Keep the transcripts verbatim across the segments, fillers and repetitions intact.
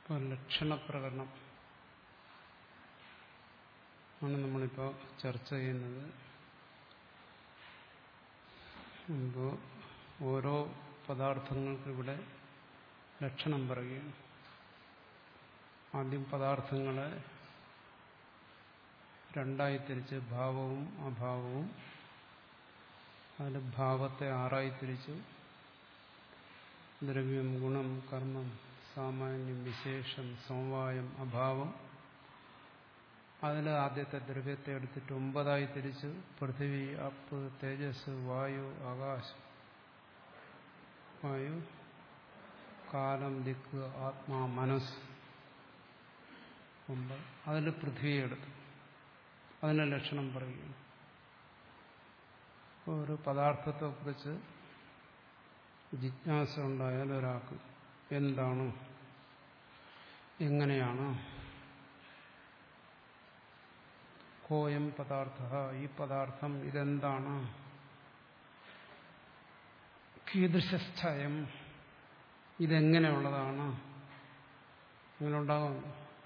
ഇപ്പോൾ ലക്ഷണപ്രകരണം ആണ് നമ്മളിപ്പോൾ ചർച്ച ചെയ്യുന്നത്. അപ്പോൾ ഓരോ പദാർത്ഥങ്ങൾക്കും ഇവിടെ ലക്ഷണം പറയുകയാണ്. ആദ്യം പദാർത്ഥങ്ങളെ രണ്ടായി തിരിച്ച് ഭാവവും അഭാവവും, അതിൽ ഭാവത്തെ ആറായി തിരിച്ചു. ദ്രവ്യം, ഗുണം, കർമ്മം, സാമാന്യം, വിശേഷം, സമവായം, അഭാവം. അതിൽ ആദ്യത്തെ ദ്രവ്യത്തെ എടുത്തിട്ട് ഒമ്പതായി തിരിച്ചു. പൃഥിവി, അപ്പ്, തേജസ്, വായു, ആകാശം, വായു, കാലം, ദിക്ക്, ആത്മാ, മനസ്സ്. ഒമ്പത്. അതിൽ പൃഥ്വിയെ എടുത്തു. അതിന്റെ ലക്ഷണം പറയുകയാണ്. ഒരു പദാർത്ഥത്തെക്കുറിച്ച് ജിജ്ഞാസ ഉണ്ടായാൽ ഒരാൾക്ക് എന്താണ്, എങ്ങനെയാണ്, കോയം പദാർത്ഥ, ഈ പദാർത്ഥം ഇതെന്താണ്, കീദൃശസ്ഥയം, ഇതെങ്ങനെയുള്ളതാണ്, ഇങ്ങനെ ഉണ്ടാകും.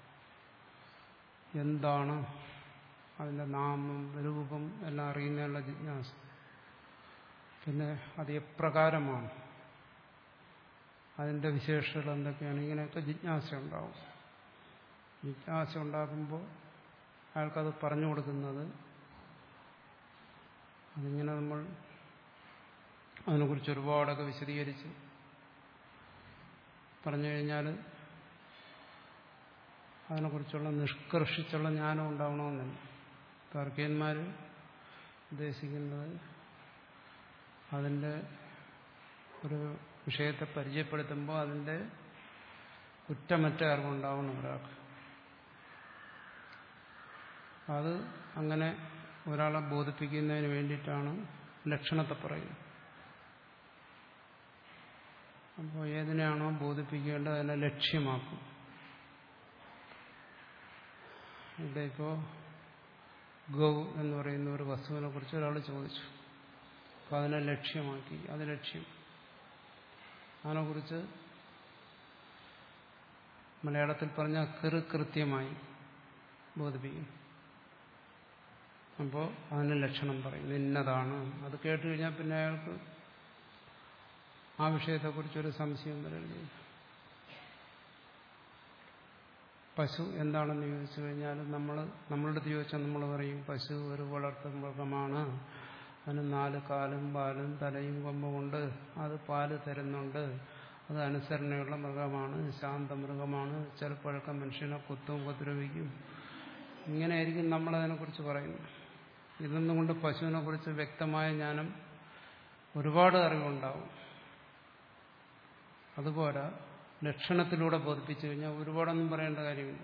എന്താണ് അതിന്റെ നാമം, രൂപം എല്ലാം അറിയുന്നതിനുള്ള ജിജ്ഞാസ. പിന്നെ അത് എപ്രകാരമാണ്, അതിന്റെ വിശേഷതകൾ എന്തൊക്കെയാണ്, ഇങ്ങനെയൊക്കെ ജിജ്ഞാസ ഉണ്ടാവും. ജിജ്ഞാസ ഉണ്ടാകുമ്പോൾ അയാൾക്കത് പറഞ്ഞു കൊടുക്കുന്നത്, അതിങ്ങനെ നമ്മൾ അതിനെക്കുറിച്ച് ഒരുപാടൊക്കെ വിശദീകരിച്ച് പറഞ്ഞു കഴിഞ്ഞാൽ അതിനെക്കുറിച്ചുള്ള നിഷ്കർഷിച്ചുള്ള ജ്ഞാനം ഉണ്ടാവണമെന്നില്ല. താർക്കികന്മാർ ഉദ്ദേശിക്കുന്നത് അതിൻ്റെ ഒരു വിഷയത്തെ പരിചയപ്പെടുത്തുമ്പോൾ അതിൻ്റെ കുറ്റമറ്റ അറിവുണ്ടാവണം ഒരാൾക്ക്. അത് അങ്ങനെ ഒരാളെ ബോധിപ്പിക്കുന്നതിന് വേണ്ടിയിട്ടാണ് ലക്ഷണത്തെ പറയുന്നത്. അപ്പോൾ ഏതിനെയാണോ ബോധിപ്പിക്കേണ്ടത് അതിനെ ലക്ഷ്യമാക്കും. ഇവിടെ ഇപ്പോൾ ഗൗ എന്ന് പറയുന്ന ഒരു വസ്തുവിനെ കുറിച്ച് ഒരാൾ ചോദിച്ചു. അപ്പോൾ അതിനെ ലക്ഷ്യമാക്കി, അത് ലക്ഷ്യം. അതിനെക്കുറിച്ച് മലയാളത്തിൽ പറഞ്ഞ കൃ കൃത്യമായി ബോധിപ്പിക്കും. അപ്പോൾ അതിന് ലക്ഷണം പറയും, ഇന്നതാണ്. അത് കേട്ട് കഴിഞ്ഞാൽ പിന്നെ അയാൾക്ക് ആ വിഷയത്തെക്കുറിച്ചൊരു സംശയം വരില്ല. പശു എന്താണെന്ന് ചോദിച്ചു കഴിഞ്ഞാൽ നമ്മൾ നമ്മളുടെ അടുത്ത് ചോദിച്ചാൽ നമ്മൾ പറയും പശു ഒരു വളർത്തു മൃഗമാണ്, അതിന് നാല് കാലും പാലും തലയും കൊമ്പുമുണ്ട്, അത് പാല് തരുന്നുണ്ട്, അത് അനുസരണയുള്ള മൃഗമാണ്, ശാന്ത മൃഗമാണ്, ചിലപ്പോഴൊക്കെ മനുഷ്യനെ കുത്തും ഉപദ്രവിക്കും. ഇങ്ങനെയായിരിക്കും നമ്മളതിനെക്കുറിച്ച് പറയുന്നത്. ഇതൊന്നും കൊണ്ട് പശുവിനെ കുറിച്ച് വ്യക്തമായ ജ്ഞാനം, ഒരുപാട് അറിവുണ്ടാവും. അതുപോലെ ലക്ഷണത്തിലൂടെ ബോധിപ്പിച്ചു കഴിഞ്ഞാൽ ഒരുപാടൊന്നും പറയേണ്ട കാര്യമില്ല.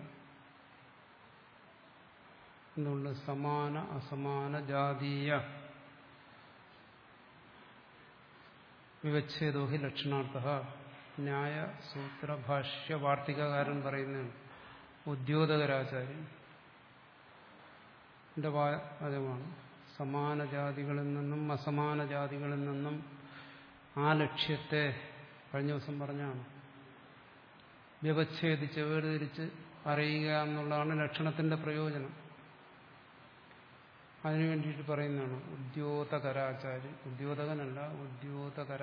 എന്തുകൊണ്ട് സമാന അസമാന ജാതീയ വിവച്ഛേദോഹി ലക്ഷണാർത്ഥ. ന്യായ സൂത്ര ഭാഷ്യ വാർത്തികകാരൻ പറയുന്നതാണ്. ഉദ്യോതകരാചാര്യൻ ന്റെ വാചകമാണ്. സമാന ജാതികളിൽ നിന്നും അസമാന ജാതികളിൽ നിന്നും ആ ലക്ഷ്യത്തെ കഴിഞ്ഞ ദിവസം പറഞ്ഞാണ് വ്യവച്ഛേദിച്ച് വേർതിരിച്ച് അറിയുക എന്നുള്ളതാണ് ലക്ഷണത്തിന്റെ പ്രയോജനം. അതിനു വേണ്ടിയിട്ട് പറയുന്നതാണ് ഉദ്യോതകരാചാര്യൻ. ഉദ്യോതകനല്ല, ഉദ്യോതകര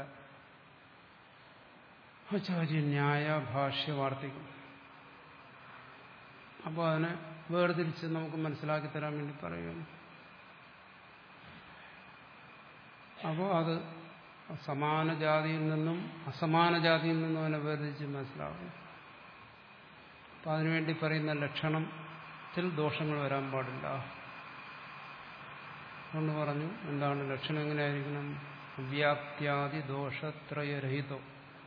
ആചാര്യൻ, ന്യായ ഭാഷ്യ വാർത്തികം. അപ്പോൾ അതിനെ വേർതിരിച്ച് നമുക്ക് മനസ്സിലാക്കി തരാൻ വേണ്ടി പറയുകയാണ്. അപ്പോൾ അത് സമാന ജാതിയിൽ നിന്നും അസമാന ജാതിയിൽ നിന്നും അതിനെ വേർതിരിച്ച് മനസ്സിലാകും. അപ്പം അതിനുവേണ്ടി പറയുന്ന ലക്ഷണത്തിൽ ദോഷങ്ങൾ വരാൻ പാടില്ല. അതുകൊണ്ട് പറഞ്ഞു എന്താണ് ലക്ഷണം, എങ്ങനെയായിരിക്കണം? അവ്യാപ്ത്യാദി ദോഷത്രയരഹിതോ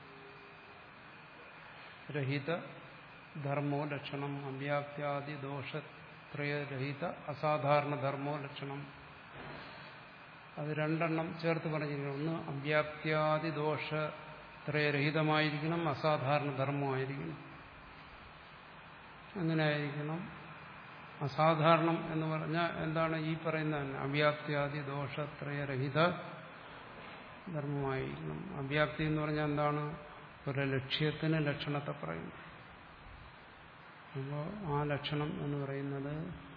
രഹിത ധർമ്മോ ലക്ഷണം. അവ്യാപ്ത്യാദി ദോഷത്രയരഹിത അസാധാരണ ധർമ്മോ ലക്ഷണം. അത് രണ്ടെണ്ണം ചേർത്ത് പറഞ്ഞിരിക്കണം. ഒന്ന് അവ്യാപ്ത്യാദി ദോഷത്രയരഹിതമായിരിക്കണം, അസാധാരണ ധർമ്മമായിരിക്കണം. അങ്ങനെ ആയിരിക്കണം. അസാധാരണം എന്ന് പറഞ്ഞാൽ എന്താണ്? ഈ പറയുന്ന തന്നെ അവ്യാപ്ത്യാദി ദോഷത്രയരഹിത ധർമ്മമായിരിക്കണം. അവ്യാപ്തി എന്ന് പറഞ്ഞാൽ എന്താണ്? ഒരു ലക്ഷ്യത്തിന് ലക്ഷണത്തെ പറയുന്നു. അപ്പോൾ ആ ലക്ഷണം എന്ന് പറയുന്നത്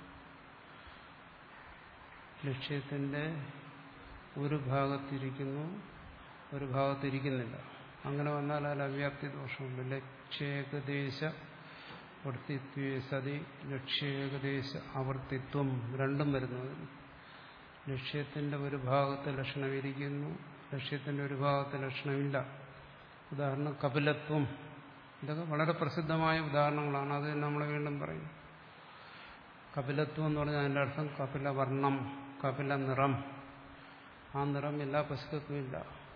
ലക്ഷ്യത്തിന്റെ ഒരു ഭാഗത്തിരിക്കുന്നു, ഒരു ഭാഗത്തിരിക്കുന്നില്ല. അങ്ങനെ വന്നാൽ അതിൽ അവ്യാപ്തി ദോഷമുണ്ട്. ലക്ഷ്യേകദേശ വർത്തിത്വേ സതി ലക്ഷ്യേകദേശ ആവർത്തിത്വം രണ്ടും വരുന്നത്. ലക്ഷ്യത്തിന്റെ ഒരു ഭാഗത്ത് ലക്ഷണമിരിക്കുന്നു, ലക്ഷ്യത്തിന്റെ ഒരു ഭാഗത്ത് ലക്ഷണമില്ല. ഉദാഹരണം കപിലത്വം. ഇതൊക്കെ വളരെ പ്രസിദ്ധമായ ഉദാഹരണങ്ങളാണ്. അത് നമ്മൾ വീണ്ടും പറയും. കപിലത്വം എന്ന് പറഞ്ഞാൽ അതിൻ്റെ അർത്ഥം കപിലവർണ്ണം, കപില നിറം. ആ നിറം എല്ലാ പശുക്കൾക്കും ഇല്ല.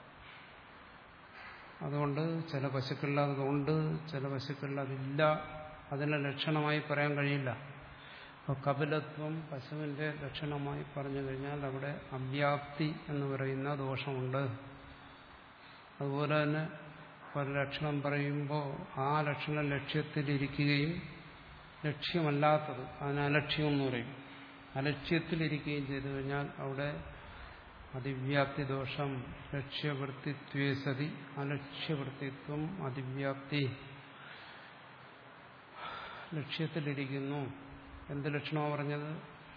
അതുകൊണ്ട് ചില പശുക്കളിൽ അതുകൊണ്ട്, ചില പശുക്കളിൽ അതില്ല. അതിനെ ലക്ഷണമായി പറയാൻ കഴിയില്ല. അപ്പോൾ കപിലത്വം പശുവിന്റെ ലക്ഷണമായി പറഞ്ഞു കഴിഞ്ഞാൽ അവിടെ അവ്യാപ്തി എന്ന് പറയുന്ന ദോഷമുണ്ട്. അതുപോലെ തന്നെ ഒരു ലക്ഷണം പറയുമ്പോൾ ആ ലക്ഷണം ലക്ഷ്യത്തിലിരിക്കുകയും ലക്ഷ്യമല്ലാത്തത് അതിന് അലക്ഷ്യം എന്ന് പറയും. അലക്ഷ്യത്തിലിരിക്കുകയും ചെയ്തു കഴിഞ്ഞാൽ അവിടെ അതിവ്യാപ്തി ദോഷം. ലക്ഷ്യവൃത്തിത്വേ സതി അലക്ഷ്യവൃത്തിത്വം അതിവ്യാപ്തി. ലക്ഷ്യത്തിലിരിക്കുന്നു. എന്ത് ലക്ഷണമാണ് പറഞ്ഞത്?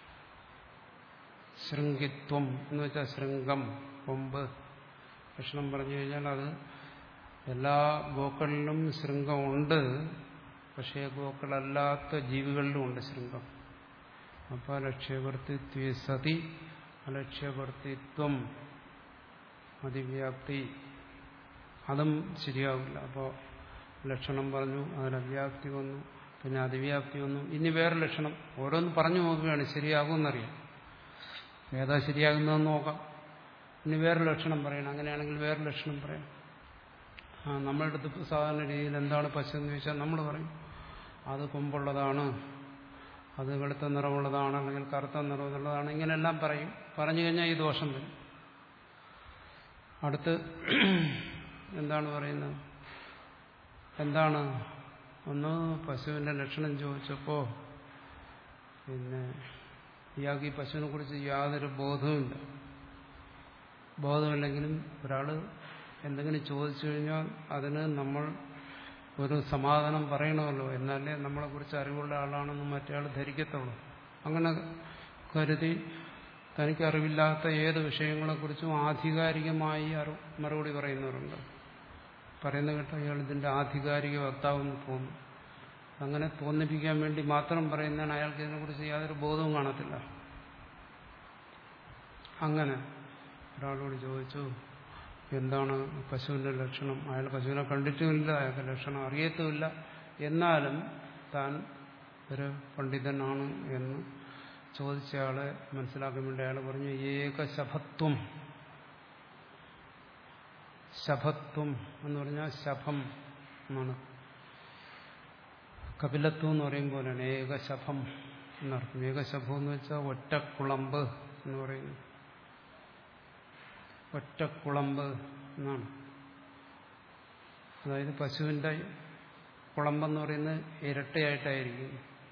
ശൃംഗിത്വം എന്ന് വെച്ചാൽ ശൃംഗം, കൊമ്പ്. ലക്ഷണം പറഞ്ഞു കഴിഞ്ഞാൽ അത് എല്ലാ ഗോക്കളിലും ശൃംഗമുണ്ട്. പക്ഷേ ഗോക്കളല്ലാത്ത ജീവികളിലും ഉണ്ട് ശൃംഗം. അപ്പോൾ ലക്ഷ്യവർത്തിത്വേ സതി അലക്ഷ്യവർത്തിത്വം അതിവ്യാപ്തി. അതും ശരിയാവില്ല. അപ്പോൾ ലക്ഷണം പറഞ്ഞു, അതിന് അവ്യാപ്തി വന്നു, പിന്നെ അതിവ്യാപ്തി വന്നു. ഇനി വേറെ ലക്ഷണം ഓരോന്ന് പറഞ്ഞു നോക്കുകയാണ്, ശരിയാകുമെന്നറിയാം. ഏതാ ശരിയാകുന്നതെന്ന് നോക്കാം. ഇനി വേറെ ലക്ഷണം പറയണം. അങ്ങനെയാണെങ്കിൽ വേറെ ലക്ഷണം പറയാം. ആ നമ്മളുടെ അടുത്ത് സാധാരണ രീതിയിൽ എന്താണ് പശു എന്ന് ചോദിച്ചാൽ നമ്മൾ പറയും അത് കൊമ്പുള്ളതാണ്, അത് വെളുത്ത നിറമുള്ളതാണ്, അല്ലെങ്കിൽ കറുത്ത നിറമുള്ളതാണ്. ഇങ്ങനെയെല്ലാം പറയും. പറഞ്ഞു കഴിഞ്ഞാൽ ഈ ദോഷം വരും. അടുത്ത് എന്താണ് പറയുന്നത്? എന്താണ് ഒന്ന് പശുവിന്റെ ലക്ഷണം ചോദിച്ചപ്പോൾ പിന്നെ ഇയാൾക്ക് ഈ പശുവിനെ കുറിച്ച് യാതൊരു ബോധവുമില്ല. ബോധമില്ലെങ്കിലും ഒരാൾ എന്തെങ്കിലും ചോദിച്ചു കഴിഞ്ഞാൽ അതിന് നമ്മൾ ഒരു സമാധാനം പറയണമല്ലോ, എന്നാലേ നമ്മളെക്കുറിച്ച് അറിവുള്ള ആളാണെന്ന് മറ്റേയാൾ ധരിക്കത്തുള്ളൂ. അങ്ങനെ കരുതി തനിക്ക് അറിവില്ലാത്ത ഏത് വിഷയങ്ങളെക്കുറിച്ചും ആധികാരികമായി അറിവ് മറുപടി പറയുന്നവരുണ്ട്. പറയുന്ന കേട്ട അയാൾ ഇതിന്റെ ആധികാരിക വക്താവെന്ന് തോന്നും. അങ്ങനെ തോന്നിപ്പിക്കാൻ വേണ്ടി മാത്രം പറയുന്നതാണ്. അയാൾക്ക് ഇതിനെക്കുറിച്ച് യാതൊരു ബോധവും കാണത്തില്ല. അങ്ങനെ ഒരാളോട് ചോദിച്ചു എന്താണ് പശുവിന്റെ ലക്ഷണം. അയാൾ പശുവിനെ കണ്ടിട്ടുമില്ല, അയാൾക്ക് ലക്ഷണം അറിയത്തുമില്ല. എന്നാലും താൻ ഒരു പണ്ഡിതനാണ് എന്ന് ചോദിച്ചയാളെ മനസ്സിലാക്കാൻ വേണ്ടി അയാൾ പറഞ്ഞു ഏകശഭത്വം. ശഭത്വം എന്ന് പറഞ്ഞാൽ ശഭം എന്നാണ്. കപിലത്വം എന്ന് പറയും പോലെയാണ് ഏകശഭം എന്നർത്ഥം. ഏകശഭം എന്ന് വെച്ചാൽ ഒറ്റക്കുളമ്പ് എന്ന് പറയുന്നു. ഒറ്റക്കുളമ്പ് എന്നാണ്. അതായത് പശുവിന്റെ കുളമ്പെന്ന് പറയുന്നത് ഇരട്ടയായിട്ടായിരിക്കും.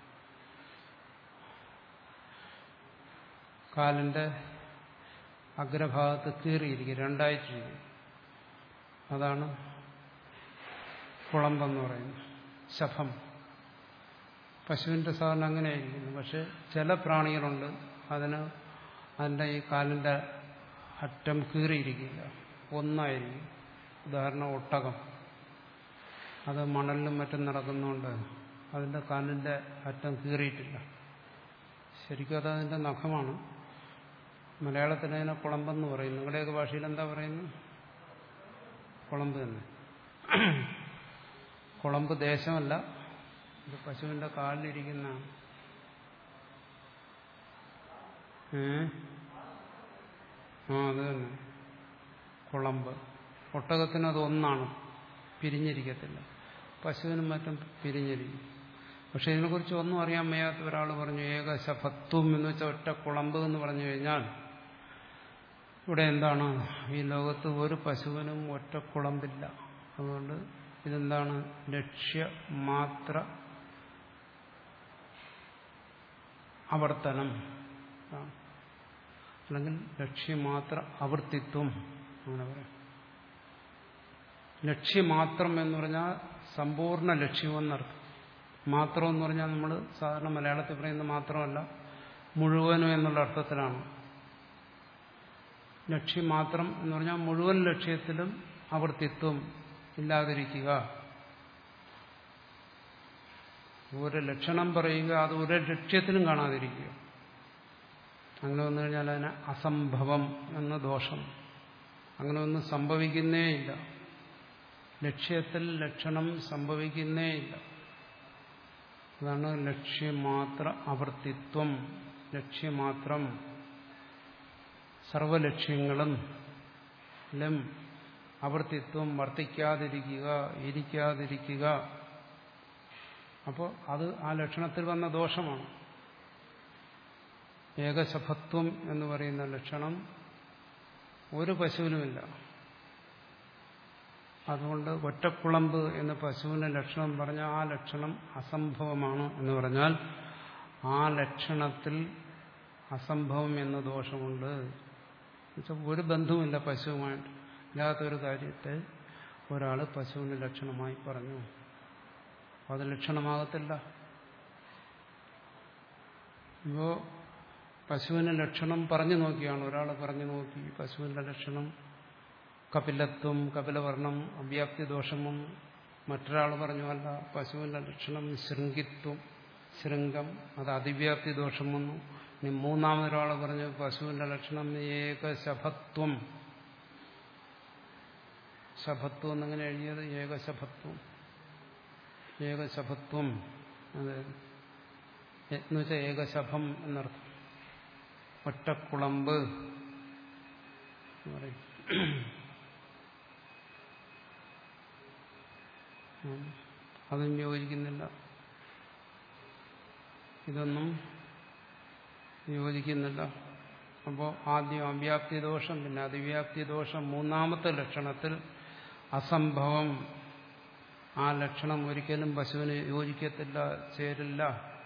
കാലിന്റെ അഗ്രഭാഗത്ത് കീറിയിരിക്കും, രണ്ടായിട്ടിരിക്കും. അതാണ് കുളമ്പെന്ന് പറയുന്നത്. ശഭം പശുവിന്റെ സാധാരണ അങ്ങനെയായിരിക്കുന്നു. പക്ഷെ ചില പ്രാണികളുണ്ട് അതിന് അതിൻ്റെ ഈ കാലിന്റെ അറ്റം കീറിയിരിക്കില്ല, ഒന്നായിരിക്കും. ഉദാഹരണം ഒട്ടകം. അത് മണലിലും മറ്റും നടക്കുന്നതുകൊണ്ട് അതിന്റെ കാലിന്റെ അറ്റം കീറിയിട്ടില്ല. ശരിക്കും അത് അതിന്റെ നഖമാണ്. മലയാളത്തിൽ അതിനെ കുളമ്പെന്ന് പറയും. നിങ്ങളുടെയൊക്കെ ഭാഷയിൽ എന്താ പറയുന്നത്? കുളമ്പ് തന്നെ. കുളമ്പ് ദേശമല്ല, ഇത് പശുവിന്റെ കാലിലിരിക്കുന്നതാണ്. ഏ ആ അത് തന്നെ കുളമ്പ്. ഒട്ടകത്തിന് അത് ഒന്നാണ്, പിരിഞ്ഞിരിക്കത്തില്ല. പശുവിനും മറ്റും പിരിഞ്ഞിരിക്കും. പക്ഷെ ഇതിനെക്കുറിച്ച് ഒന്നും അറിയാൻ വയ്യാത്ത ഒരാൾ പറഞ്ഞു ഏകശഭത്വം എന്ന് വെച്ചാൽ ഒറ്റ കുളമ്പ് എന്ന് പറഞ്ഞു കഴിഞ്ഞാൽ ഇവിടെ എന്താണ്? ഈ ലോകത്ത് ഒരു പശുവിനും ഒറ്റ കുളമ്പില്ല. അതുകൊണ്ട് ഇതെന്താണ്? ലക്ഷ്യമാത്ര ആവർത്തനം, അല്ലെങ്കിൽ ലക്ഷ്യമാത്ര ആവർത്തിത്വം അങ്ങനെ പറയാം. ലക്ഷ്യമാത്രം എന്ന് പറഞ്ഞാൽ സമ്പൂർണ്ണ ലക്ഷ്യമെന്നർത്ഥം. മാത്രം എന്ന് പറഞ്ഞാൽ നമ്മൾ സാധാരണ മലയാളത്തിൽ പറയുന്നത് മാത്രമല്ല, മുഴുവനും എന്നുള്ള അർത്ഥത്തിലാണ്. ലക്ഷ്യം മാത്രം എന്ന് പറഞ്ഞാൽ മുഴുവൻ ലക്ഷ്യത്തിലും ആവർത്തിത്വം ഇല്ലാതിരിക്കുക. ഒരു ലക്ഷണം പറയുക, അത് ഒരു ലക്ഷ്യത്തിലും കാണാതിരിക്കുക. അങ്ങനെ വന്നു കഴിഞ്ഞാൽ അതിന് അസംഭവം എന്ന ദോഷം. അങ്ങനെ ഒന്നും സംഭവിക്കുന്നേയില്ല. ലക്ഷ്യത്തിൽ ലക്ഷണം സംഭവിക്കുന്നേയില്ല. അതാണ് ലക്ഷ്യമാത്ര ആവർത്തിത്വം. ലക്ഷ്യമാത്രം സർവലക്ഷ്യങ്ങളും ആവർത്തിത്വം വർത്തിക്കാതിരിക്കുക, ഇരിക്കാതിരിക്കുക. അപ്പോൾ അത് ആ ലക്ഷണത്തിൽ വന്ന ദോഷമാണ്. ഏകശഭത്വം എന്ന് പറയുന്ന ലക്ഷണം ഒരു പശുവിനുമില്ല. അതുകൊണ്ട് ഒറ്റക്കുളമ്പ് എന്ന പശുവിന്റെ ലക്ഷണം പറഞ്ഞാൽ ആ ലക്ഷണം അസംഭവമാണ് എന്ന് പറഞ്ഞാൽ ആ ലക്ഷണത്തിൽ അസംഭവം എന്ന ദോഷമുണ്ട്. ഒരു ബന്ധവുമില്ല പശുവുമായിട്ട്. ഇല്ലാത്തൊരു കാര്യത്തെ ഒരാൾ പശുവിന്റെ ലക്ഷണമായി പറഞ്ഞു. അത് ലക്ഷണമാകത്തില്ല. ഇപ്പോ പശുവിന്റെ ലക്ഷണം പറഞ്ഞു നോക്കിയാണ് ഒരാൾ പറഞ്ഞു നോക്കി. പശുവിന്റെ ലക്ഷണം കപിലത്വം, കപിലവർണം, അവ്യാപ്തി ദോഷമും. മറ്റൊരാൾ പറഞ്ഞു അല്ല, പശുവിന്റെ ലക്ഷണം ശൃംഗിത്വം, ശൃംഗം, അത് അതിവ്യാപ്തി ദോഷം വന്നു. ഇനി മൂന്നാമതൊരാൾ പറഞ്ഞു പശുവിന്റെ ലക്ഷണം ഏകശഭത്വം. ശഭത്വം എന്നിങ്ങനെ എഴുതിയത് ഏകശഭത്വം. ഏകശഭത്വം അത് എന്ന് വെച്ചാൽ ഏകശഭം എന്നർത്ഥം. ഒറ്റക്കുളമ്പ് എന്ന് പറയും. അതും യോജിക്കുന്നില്ല. ഇതൊന്നും യോജിക്കുന്നില്ല. അപ്പോൾ ആദ്യം അവ്യാപ്തി ദോഷം, പിന്നെ അതിവ്യാപ്തി ദോഷം. മൂന്നാമത്തെ ലക്ഷണത്തിൽ അസംഭവം. ആ ലക്ഷണം ഒരിക്കലും പശുവിന് യോജിക്കത്തില്ല, ചേരില്ല.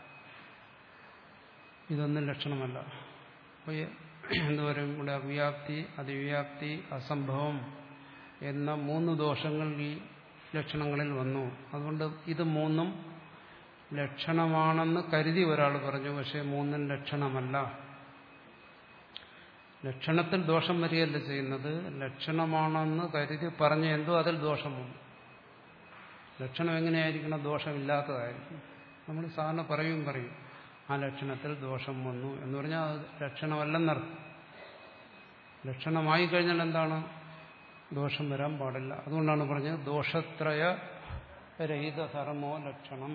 ഇതൊന്നും ലക്ഷണമല്ല. അപ്പോൾ എന്തു പറയും? ഇവിടെ അവ്യാപ്തി, അതിവ്യാപ്തി, അസംഭവം എന്ന മൂന്ന് ദോഷങ്ങൾ ഈ ലക്ഷണങ്ങളിൽ വന്നു. അതുകൊണ്ട് ഇത് മൂന്നും ലക്ഷണമാണെന്ന് കരുതി ഒരാൾ പറഞ്ഞു. പക്ഷെ മൂന്നും ലക്ഷണമല്ല. ലക്ഷണത്തിൽ ദോഷം വരികയല്ല ചെയ്യുന്നത്. ലക്ഷണമാണെന്ന് കരുതി പറഞ്ഞ എന്തോ അതിൽ ദോഷം വന്നു. ലക്ഷണം എങ്ങനെയായിരിക്കണം? ദോഷമില്ലാത്തതായിരിക്കും. നമ്മൾ സാധാരണ പറയും പറയും ആ ലക്ഷണത്തിൽ ദോഷം വന്നു എന്ന് പറഞ്ഞാൽ അത് ലക്ഷണമല്ലെന്നർത്ഥം. ലക്ഷണമായി കഴിഞ്ഞാൽ എന്താണ്? ദോഷം വരാൻ പാടില്ല. അതുകൊണ്ടാണ് പറഞ്ഞത് ദോഷത്രയ രഹിത ധർമ്മോ ലക്ഷണം.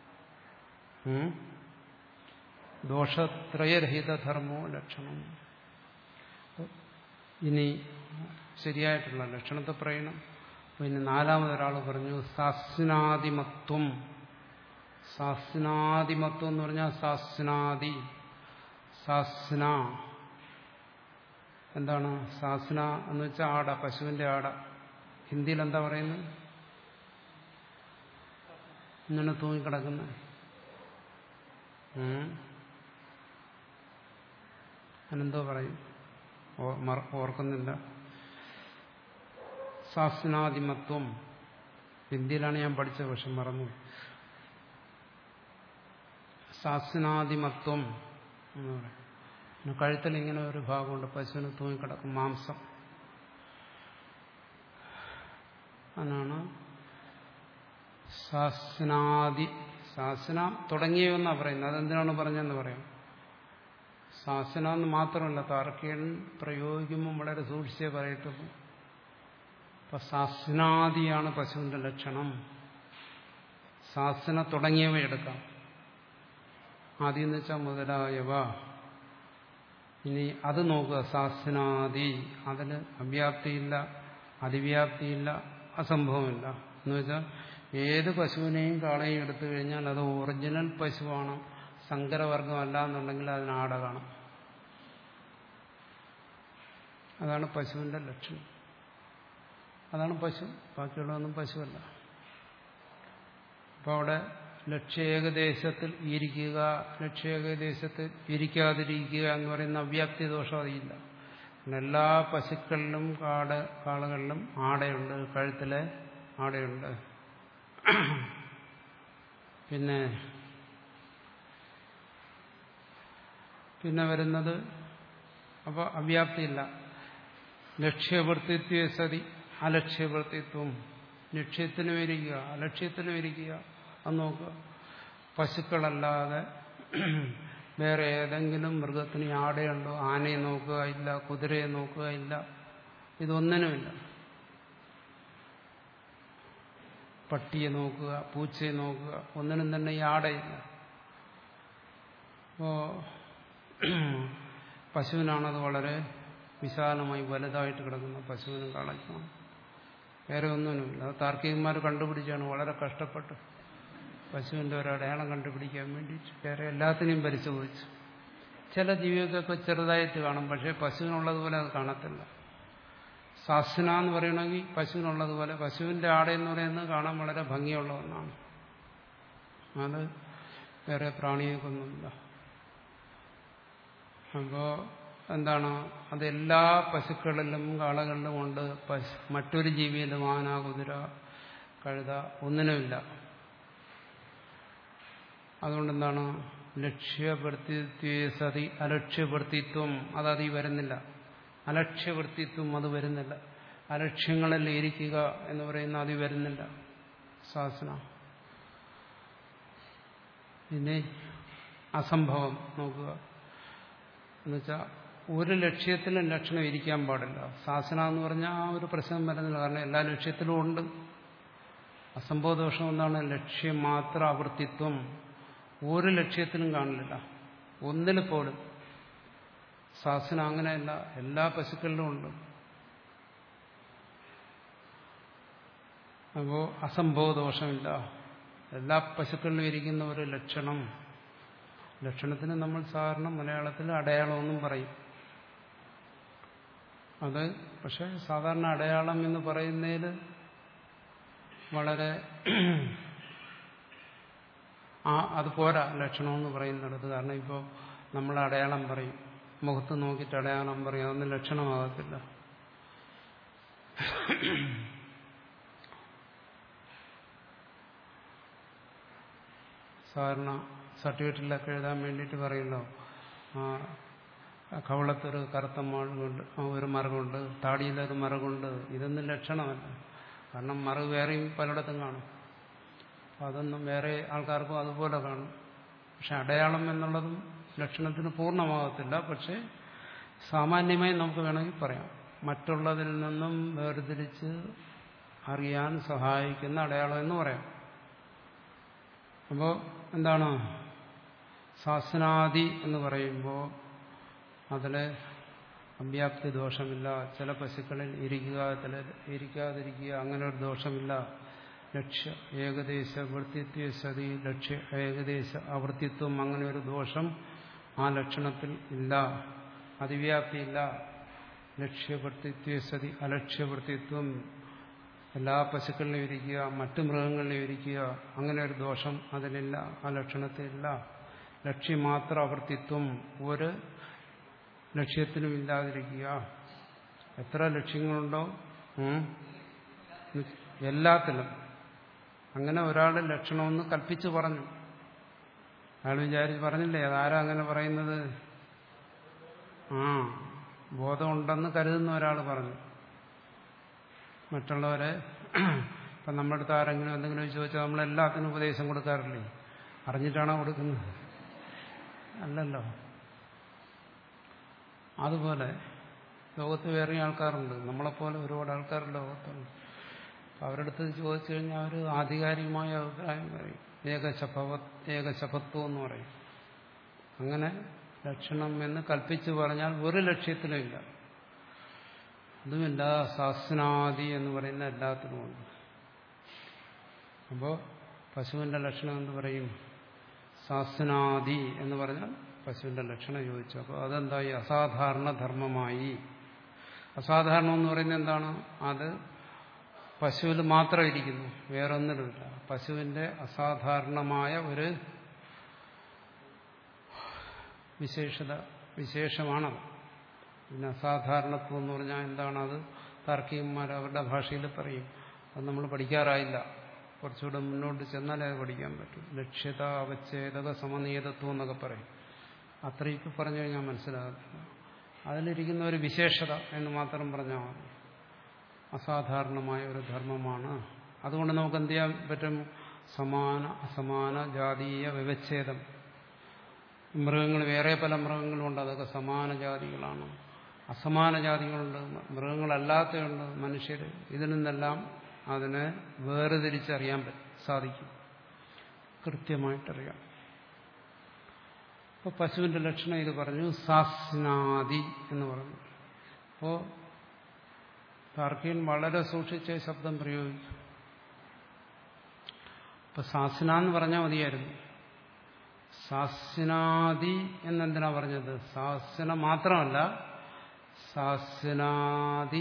ദോഷത്രയരഹിത ധർമ്മോ ലക്ഷണം. ഇനി ശരിയായിട്ടുള്ള ലക്ഷണത്തെ പറയണം. പിന്നെ നാലാമതൊരാൾ പറഞ്ഞു സാസ്നാദിമത്വം. സാസ്നാദിമത്വം എന്ന് പറഞ്ഞാൽ സാസ്നാദി, സാസ്ന. എന്താണ് സാസ്ന എന്ന് വെച്ചാൽ ആട, പശുവിന്റെ ആട. ഹിന്ദിയിൽ എന്താ പറയുന്നത്? ഇങ്ങനെ തൂങ്ങിക്കിടക്കുന്ന അനെന്തോ പറയും, ഓർക്കുന്നില്ല. സാസ്നാദിമത്വം ഹിന്ദിയിലാണ് ഞാൻ പഠിച്ചത്, പക്ഷെ മറന്നു. സാസ്നാദിമത്വം എന്ന് പറയും. കഴുത്തിൽ ഇങ്ങനെ ഒരു ഭാഗമുണ്ട്, പശുവിന് തൂങ്ങിക്കിടക്കും മാംസം. അതാണ് സാസ്നാദി. സാസ്ന തുടങ്ങിയെന്നാ പറയുന്നത്. അതെന്തിനാണ് പറഞ്ഞതെന്ന് പറയാം. സാസ്ന എന്ന് മാത്രമല്ല, താർക്കികൻ പ്രയോഗിക്കുമ്പോൾ വളരെ സൂക്ഷിച്ചേ പറയത്തുള്ളൂ. അപ്പൊ സാസ്നാദിയാണ് പശുവിന്റെ ലക്ഷണം. സാസ്ന തുടങ്ങിയവ എടുക്കാം. ആദ്യം എന്ന് വെച്ചാൽ മുതലായവ. ഇനി അത് നോക്കുക. സാസ്നാദി, അതിന് അവ്യാപ്തിയില്ല, അതിവ്യാപ്തിയില്ല, അസംഭവമില്ല. എന്ന് വെച്ചാൽ ഏത് പശുവിനെയും കാളയും എടുത്തു കഴിഞ്ഞാൽ അത് ഒറിജിനൽ പശുവാണ്, സങ്കരവർഗമല്ല എന്നുണ്ടെങ്കിൽ അതിന് ആട കാണും. അതാണ് പശുവിന്റെ ലക്ഷണം. അതാണ് പശു. ബാക്കിയുള്ളതൊന്നും പശുവല്ല. അപ്പോൾ അവിടെ ലക്ഷ്യേകദേശത്തിൽ ഇരിക്കുക, ലക്ഷ്യേകദേശത്തിൽ ഇരിക്കാതിരിക്കുക എന്ന് പറയുന്ന അവ്യാപ്തി ദോഷം അതില്ല. എല്ലാ പശുക്കളിലും കാട് കാളകളിലും ആടയുണ്ട്, കഴുത്തിലെ ആടയുണ്ട്. പിന്നെ പിന്നെ വരുന്നത് അപ്പോൾ അവ്യാപ്തിയില്ല. ലക്ഷ്യവൃത്തിത്വ സതി അലക്ഷ്യവൃത്തിത്വം. ലക്ഷ്യത്തിനും ഇരിക്കുക അലക്ഷ്യത്തിനും ഇരിക്കുക അത് നോക്കുക. പശുക്കളല്ലാതെ വേറെ ഏതെങ്കിലും മൃഗത്തിന് ആടയുണ്ടോ? ആനയെ നോക്കുക ഇല്ല, കുതിരയെ നോക്കുക ഇല്ല, ഇതൊന്നിനുമില്ല. പട്ടിയെ നോക്കുക, പൂച്ചയെ നോക്കുക, ഒന്നിനും തന്നെ ഈ ആടയില്ല. അപ്പോ പശുവിനാണത് വളരെ വിശാലമായി വലുതായിട്ട് കിടക്കുന്ന പശുവിനും കാളയ്ക്കുമാണ്. വേറെ ഒന്നിനുമില്ല. അത് താർക്കികന്മാർ കണ്ടുപിടിച്ചാണ് വളരെ കഷ്ടപ്പെട്ട് പശുവിന്റെ ഒരു അടയാളം കണ്ടുപിടിക്കാൻ വേണ്ടിയിട്ട്. വേറെ എല്ലാത്തിനെയും പരിശോധിച്ചു. ചില ജീവികൾക്കൊക്കെ ചെറുതായിട്ട് കാണും, പക്ഷേ പശുവിനുള്ളതുപോലെ അത് കാണത്തില്ല. സാസ്ന എന്ന് പറയണമെങ്കിൽ പശുവിനുള്ളതുപോലെ, പശുവിന്റെ ആടയെന്ന് പറയുന്നത് കാണാൻ വളരെ ഭംഗിയുള്ള ഒന്നാണ്. അത് വേറെ പ്രാണികൾക്കൊന്നുമില്ല. അപ്പോ എന്താണ്, അതെല്ലാ പശുക്കളിലും കാളകളിലും ഉണ്ട്. പശു മറ്റൊരു ജീവിയിലും ആന, കുതിര, കഴുത ഒന്നിനുമില്ല. അതുകൊണ്ടെന്താണ് ലക്ഷ്യവൃത്തിത്വ സതി അലക്ഷ്യവൃത്തിത്വം അത് അതിൽ വരുന്നില്ല. അലക്ഷ്യവൃത്തിത്വം അത് വരുന്നില്ല. അലക്ഷ്യങ്ങളിൽ ഇരിക്കുക എന്ന് പറയുന്ന അതിൽ വരുന്നില്ല സാസന. പിന്നെ അസംഭവം നോക്കുക. എന്നുവെച്ചാൽ ഒരു ലക്ഷ്യത്തിലും ലക്ഷണം ഇരിക്കാൻ പാടില്ല. സാസന എന്ന് പറഞ്ഞാൽ ആ ഒരു പ്രശ്നം വരുന്നില്ല. കാരണം എല്ലാ ലക്ഷ്യത്തിലും ഉണ്ട്. അസംഭവദോഷം എന്താണ്? ലക്ഷ്യം മാത്ര ആവൃത്തിത്വം. ഒരു ലക്ഷ്യത്തിലും കാണില്ല, ഒന്നിൽ പോലും. സാസന അങ്ങനെയല്ല, എല്ലാ പശുക്കളിലും ഉണ്ട്. അപ്പോ അസംഭവദോഷമില്ല. എല്ലാ പശുക്കളിലും ഇരിക്കുന്ന ഒരു ലക്ഷണം. ലക്ഷണത്തിന് നമ്മൾ സാധാരണ മലയാളത്തിൽ അടയാളമെന്നും പറയും. അത് പക്ഷെ സാധാരണ അടയാളം എന്ന് പറയുന്നതിൽ വളരെ ആ അത് പോരാ ലക്ഷണമെന്ന് പറയുന്നിടത്ത്. കാരണം ഇപ്പോൾ നമ്മൾ അടയാളം പറയും, മുഖത്ത് നോക്കിയിട്ട് അടയാളം പറയും, അതൊന്നും ലക്ഷണമാകത്തില്ല. സാധാരണ സർട്ടിഫിക്കറ്റിലൊക്കെ എഴുതാൻ വേണ്ടിയിട്ട് പറയുമല്ലോ, കവളത്തൊരു കറുത്ത മറുകുണ്ട്, ഒരു മറുകുണ്ട്, താടിയിലൊരു മറുകുണ്ട്. ഇതൊന്നും ലക്ഷണമല്ല. കാരണം മറുക് വേറെയും പലയിടത്തും കാണും. അതൊന്നും വേറെ ആൾക്കാർക്കും അതുപോലെ കാണും. പക്ഷെ അടയാളം എന്നുള്ളതും ലക്ഷണത്തിന് പൂർണ്ണമാകത്തില്ല. പക്ഷെ സാമാന്യമായി നമുക്ക് വേണമെങ്കിൽ പറയാം, മറ്റുള്ളതിൽ നിന്നും വേർതിരിച്ച് അറിയാൻ സഹായിക്കുന്ന അടയാളം എന്ന് പറയാം. അപ്പോൾ എന്താണ് സാസനാദി എന്ന് പറയുമ്പോൾ അതിൽ അവ്യാപ്തി ദോഷമില്ല. ചില പശുക്കളിൽ ഇരിക്കുക, ചില ഇരിക്കാതിരിക്കുക, അങ്ങനെ ഒരു ദോഷമില്ല. ലക്ഷ്യ ഏകദേശ വൃത്തിത്വ സതി ലക്ഷ്യ ഏകദേശ അവൃത്തിത്വം, അങ്ങനെ ഒരു ദോഷം ആ ലക്ഷണത്തിൽ ഇല്ല. അതിവ്യാപ്തിയില്ല. ലക്ഷ്യവൃത്തിത്വ സതി അലക്ഷ്യവൃത്തിത്വം എല്ലാ പശുക്കളിലും ഇരിക്കുക, മറ്റു മൃഗങ്ങളിലും ഇരിക്കുക, അങ്ങനെ ഒരു ദോഷം അതിലില്ല, ആ ലക്ഷണത്തിലില്ല. ലക്ഷ്യമാത്ര അവൃത്തിത്വം, ഒരു ലക്ഷ്യത്തിനും ഇല്ലാതിരിക്കുക. എത്ര ലക്ഷ്യങ്ങളുണ്ടോ എല്ലാത്തിലും. അങ്ങനെ ഒരാൾ ലക്ഷണമെന്ന് കൽപ്പിച്ചു പറഞ്ഞു. അയാൾ വിചാരിച്ച് പറഞ്ഞില്ലേ, അതാരാ അങ്ങനെ പറയുന്നത്? ആ ബോധമുണ്ടെന്ന് കരുതുന്ന ഒരാൾ പറഞ്ഞു. മറ്റുള്ളവരെ ഇപ്പം നമ്മുടെ അടുത്ത് ആരെങ്കിലും എന്തെങ്കിലും ചോദിച്ചാൽ നമ്മളെല്ലാത്തിനും ഉപദേശം കൊടുക്കാറില്ലേ? അറിഞ്ഞിട്ടാണോ കൊടുക്കുന്നത്? അല്ലല്ലോ. അതുപോലെ ലോകത്ത് വേറെ ആൾക്കാരുണ്ട്, നമ്മളെപ്പോലെ ഒരുപാട് ആൾക്കാർ ലോകത്തുണ്ട്. അവരുടെ അടുത്ത് ചോദിച്ചു കഴിഞ്ഞാൽ അവർ ആധികാരികമായ അഭിപ്രായം പറയും. ഏകശപ ഏകശപത്വം എന്ന് പറയും. അങ്ങനെ ലക്ഷണം എന്ന് കൽപ്പിച്ചു പറഞ്ഞാൽ ഒരു ലക്ഷ്യത്തിലും ഇല്ല. അതുമില്ല സാസ്നാദി എന്ന് പറയുന്ന എല്ലാത്തിനുമുണ്ട്. അപ്പോൾ പശുവിന്റെ ലക്ഷണം എന്ന് പറയും സാസ്നാദി എന്ന് പറഞ്ഞാൽ പശുവിന്റെ ലക്ഷണം ചോദിച്ചു. അപ്പോൾ അതെന്തായി? അസാധാരണ ധർമ്മമായി. അസാധാരണം എന്ന് പറയുന്നത് എന്താണ്? അത് പശുവിൽ മാത്രം ഇരിക്കുന്നു, വേറൊന്നിലുമില്ല. പശുവിന്റെ അസാധാരണമായ ഒരു വിശേഷത വിശേഷമാണത്. പിന്നെ അസാധാരണത്വം എന്ന് പറഞ്ഞാൽ എന്താണ്? അത് താർക്കികന്മാർ അവരുടെ ഭാഷയിൽ പറയും. അത് നമ്മൾ പഠിക്കാറായില്ല. കുറച്ചുകൂടെ മുന്നോട്ട് ചെന്നാലേ അത് പഠിക്കാൻ പറ്റും. ലക്ഷ്യത അവച്ഛേദക സമനിയതത്വം എന്നൊക്കെ പറയും. അത്രയൊക്കെ പറഞ്ഞു കഴിഞ്ഞാൽ മനസ്സിലാകത്തില്ല. അതിലിരിക്കുന്ന ഒരു വിശേഷത എന്ന് മാത്രം പറഞ്ഞാൽ മതി. അസാധാരണമായ ഒരു ധർമ്മമാണ്. അതുകൊണ്ട് നമുക്ക് എന്ത് ചെയ്യാൻ പറ്റും? സമാന അസമാന ജാതീയ വ്യവച്ഛേദം. മൃഗങ്ങൾ വേറെ പല മൃഗങ്ങളുണ്ട്, അതൊക്കെ സമാന ജാതികളാണ്. അസമാന ജാതികളുണ്ട്, മൃഗങ്ങളല്ലാത്തതുണ്ട്, മനുഷ്യർ. ഇതിൽ നിന്നെല്ലാം അതിനെ വേർതിരിച്ചറിയാൻ സാധിക്കും, കൃത്യമായിട്ടറിയാം. അപ്പോൾ പശുവിന്റെ ലക്ഷണം ഇത് പറഞ്ഞു. സാസ്നാദി എന്ന് പറഞ്ഞു. അപ്പോൾ താർക്കികൻ വളരെ സൂക്ഷിച്ച് ശബ്ദം പ്രയോഗിച്ചു. ഇപ്പൊ സാസ്ന എന്ന് പറഞ്ഞാൽ മതിയായിരുന്നു. സാസ്നാദി എന്നെന്തിനാ പറഞ്ഞത്? സാസ്ന മാത്രമല്ല, സാസ്നാദി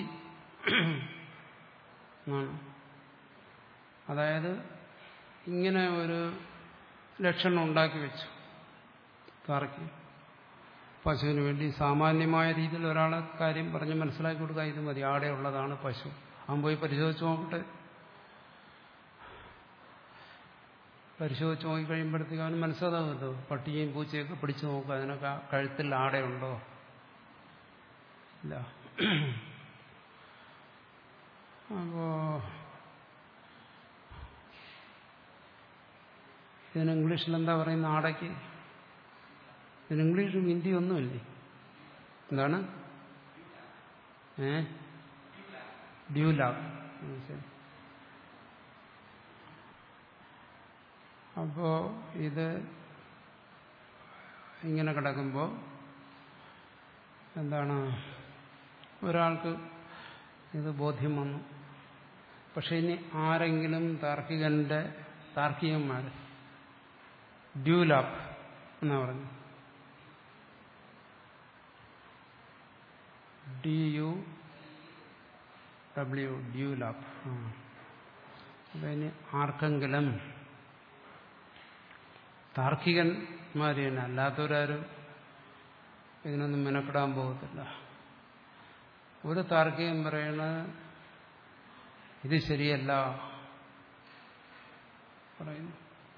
ആണ്. അതായത് ഇങ്ങനെ ഒരു ലക്ഷണം ഉണ്ടാക്കി വെച്ചു താർക്കി. പശുവിന് വേണ്ടി സാമാന്യമായ രീതിയിൽ ഒരാളെ കാര്യം പറഞ്ഞ് മനസ്സിലാക്കി കൊടുക്കാൻ ഇത് മതി. ആടെ ഉള്ളതാണ് പശു. അവൻ പോയി പരിശോധിച്ച് നോക്കട്ടെ. പരിശോധിച്ച് നോക്കിക്കഴിയുമ്പോഴത്തേക്ക് അവന് മനസ്സിലാകുമല്ലോ. പട്ടിയും പൂച്ചയൊക്കെ പിടിച്ചു നോക്കുക, അതിനൊക്കെ കഴുത്തിൽ ആടയുണ്ടോ ഇല്ല. അപ്പോ ഇതിന് ഇംഗ്ലീഷിൽ എന്താ പറയുന്ന ആടയ്ക്ക്? ഇതിന് ഇംഗ്ലീഷും ഹിന്ദിയും ഒന്നുമില്ലേ? എന്താണ്? ഏ ഡ്യൂലാബ്. ശരി. അപ്പോ ഇത് ഇങ്ങനെ കിടക്കുമ്പോൾ എന്താണ്, ഒരാൾക്ക് ഇത് ബോധ്യം വന്നു. പക്ഷെ ഇനി ആരെങ്കിലും താർക്കികന്റെ താർക്കികന്മാർ ഡ്യൂലാബ് എന്നാ പറഞ്ഞു. ഡി യു ഡബ്ല്യു ഡ്യൂലാബ്. അപ്പൊ ഇനി ആർക്കെങ്കിലും താർക്കികന്മാർ തന്നെ, അല്ലാത്തവരാരും ഇതിനൊന്നും മെനക്കെടാൻ പോകത്തില്ല. ഒരു താർക്കികൻ പറയണ ഇത് ശരിയല്ല പറയുന്നു.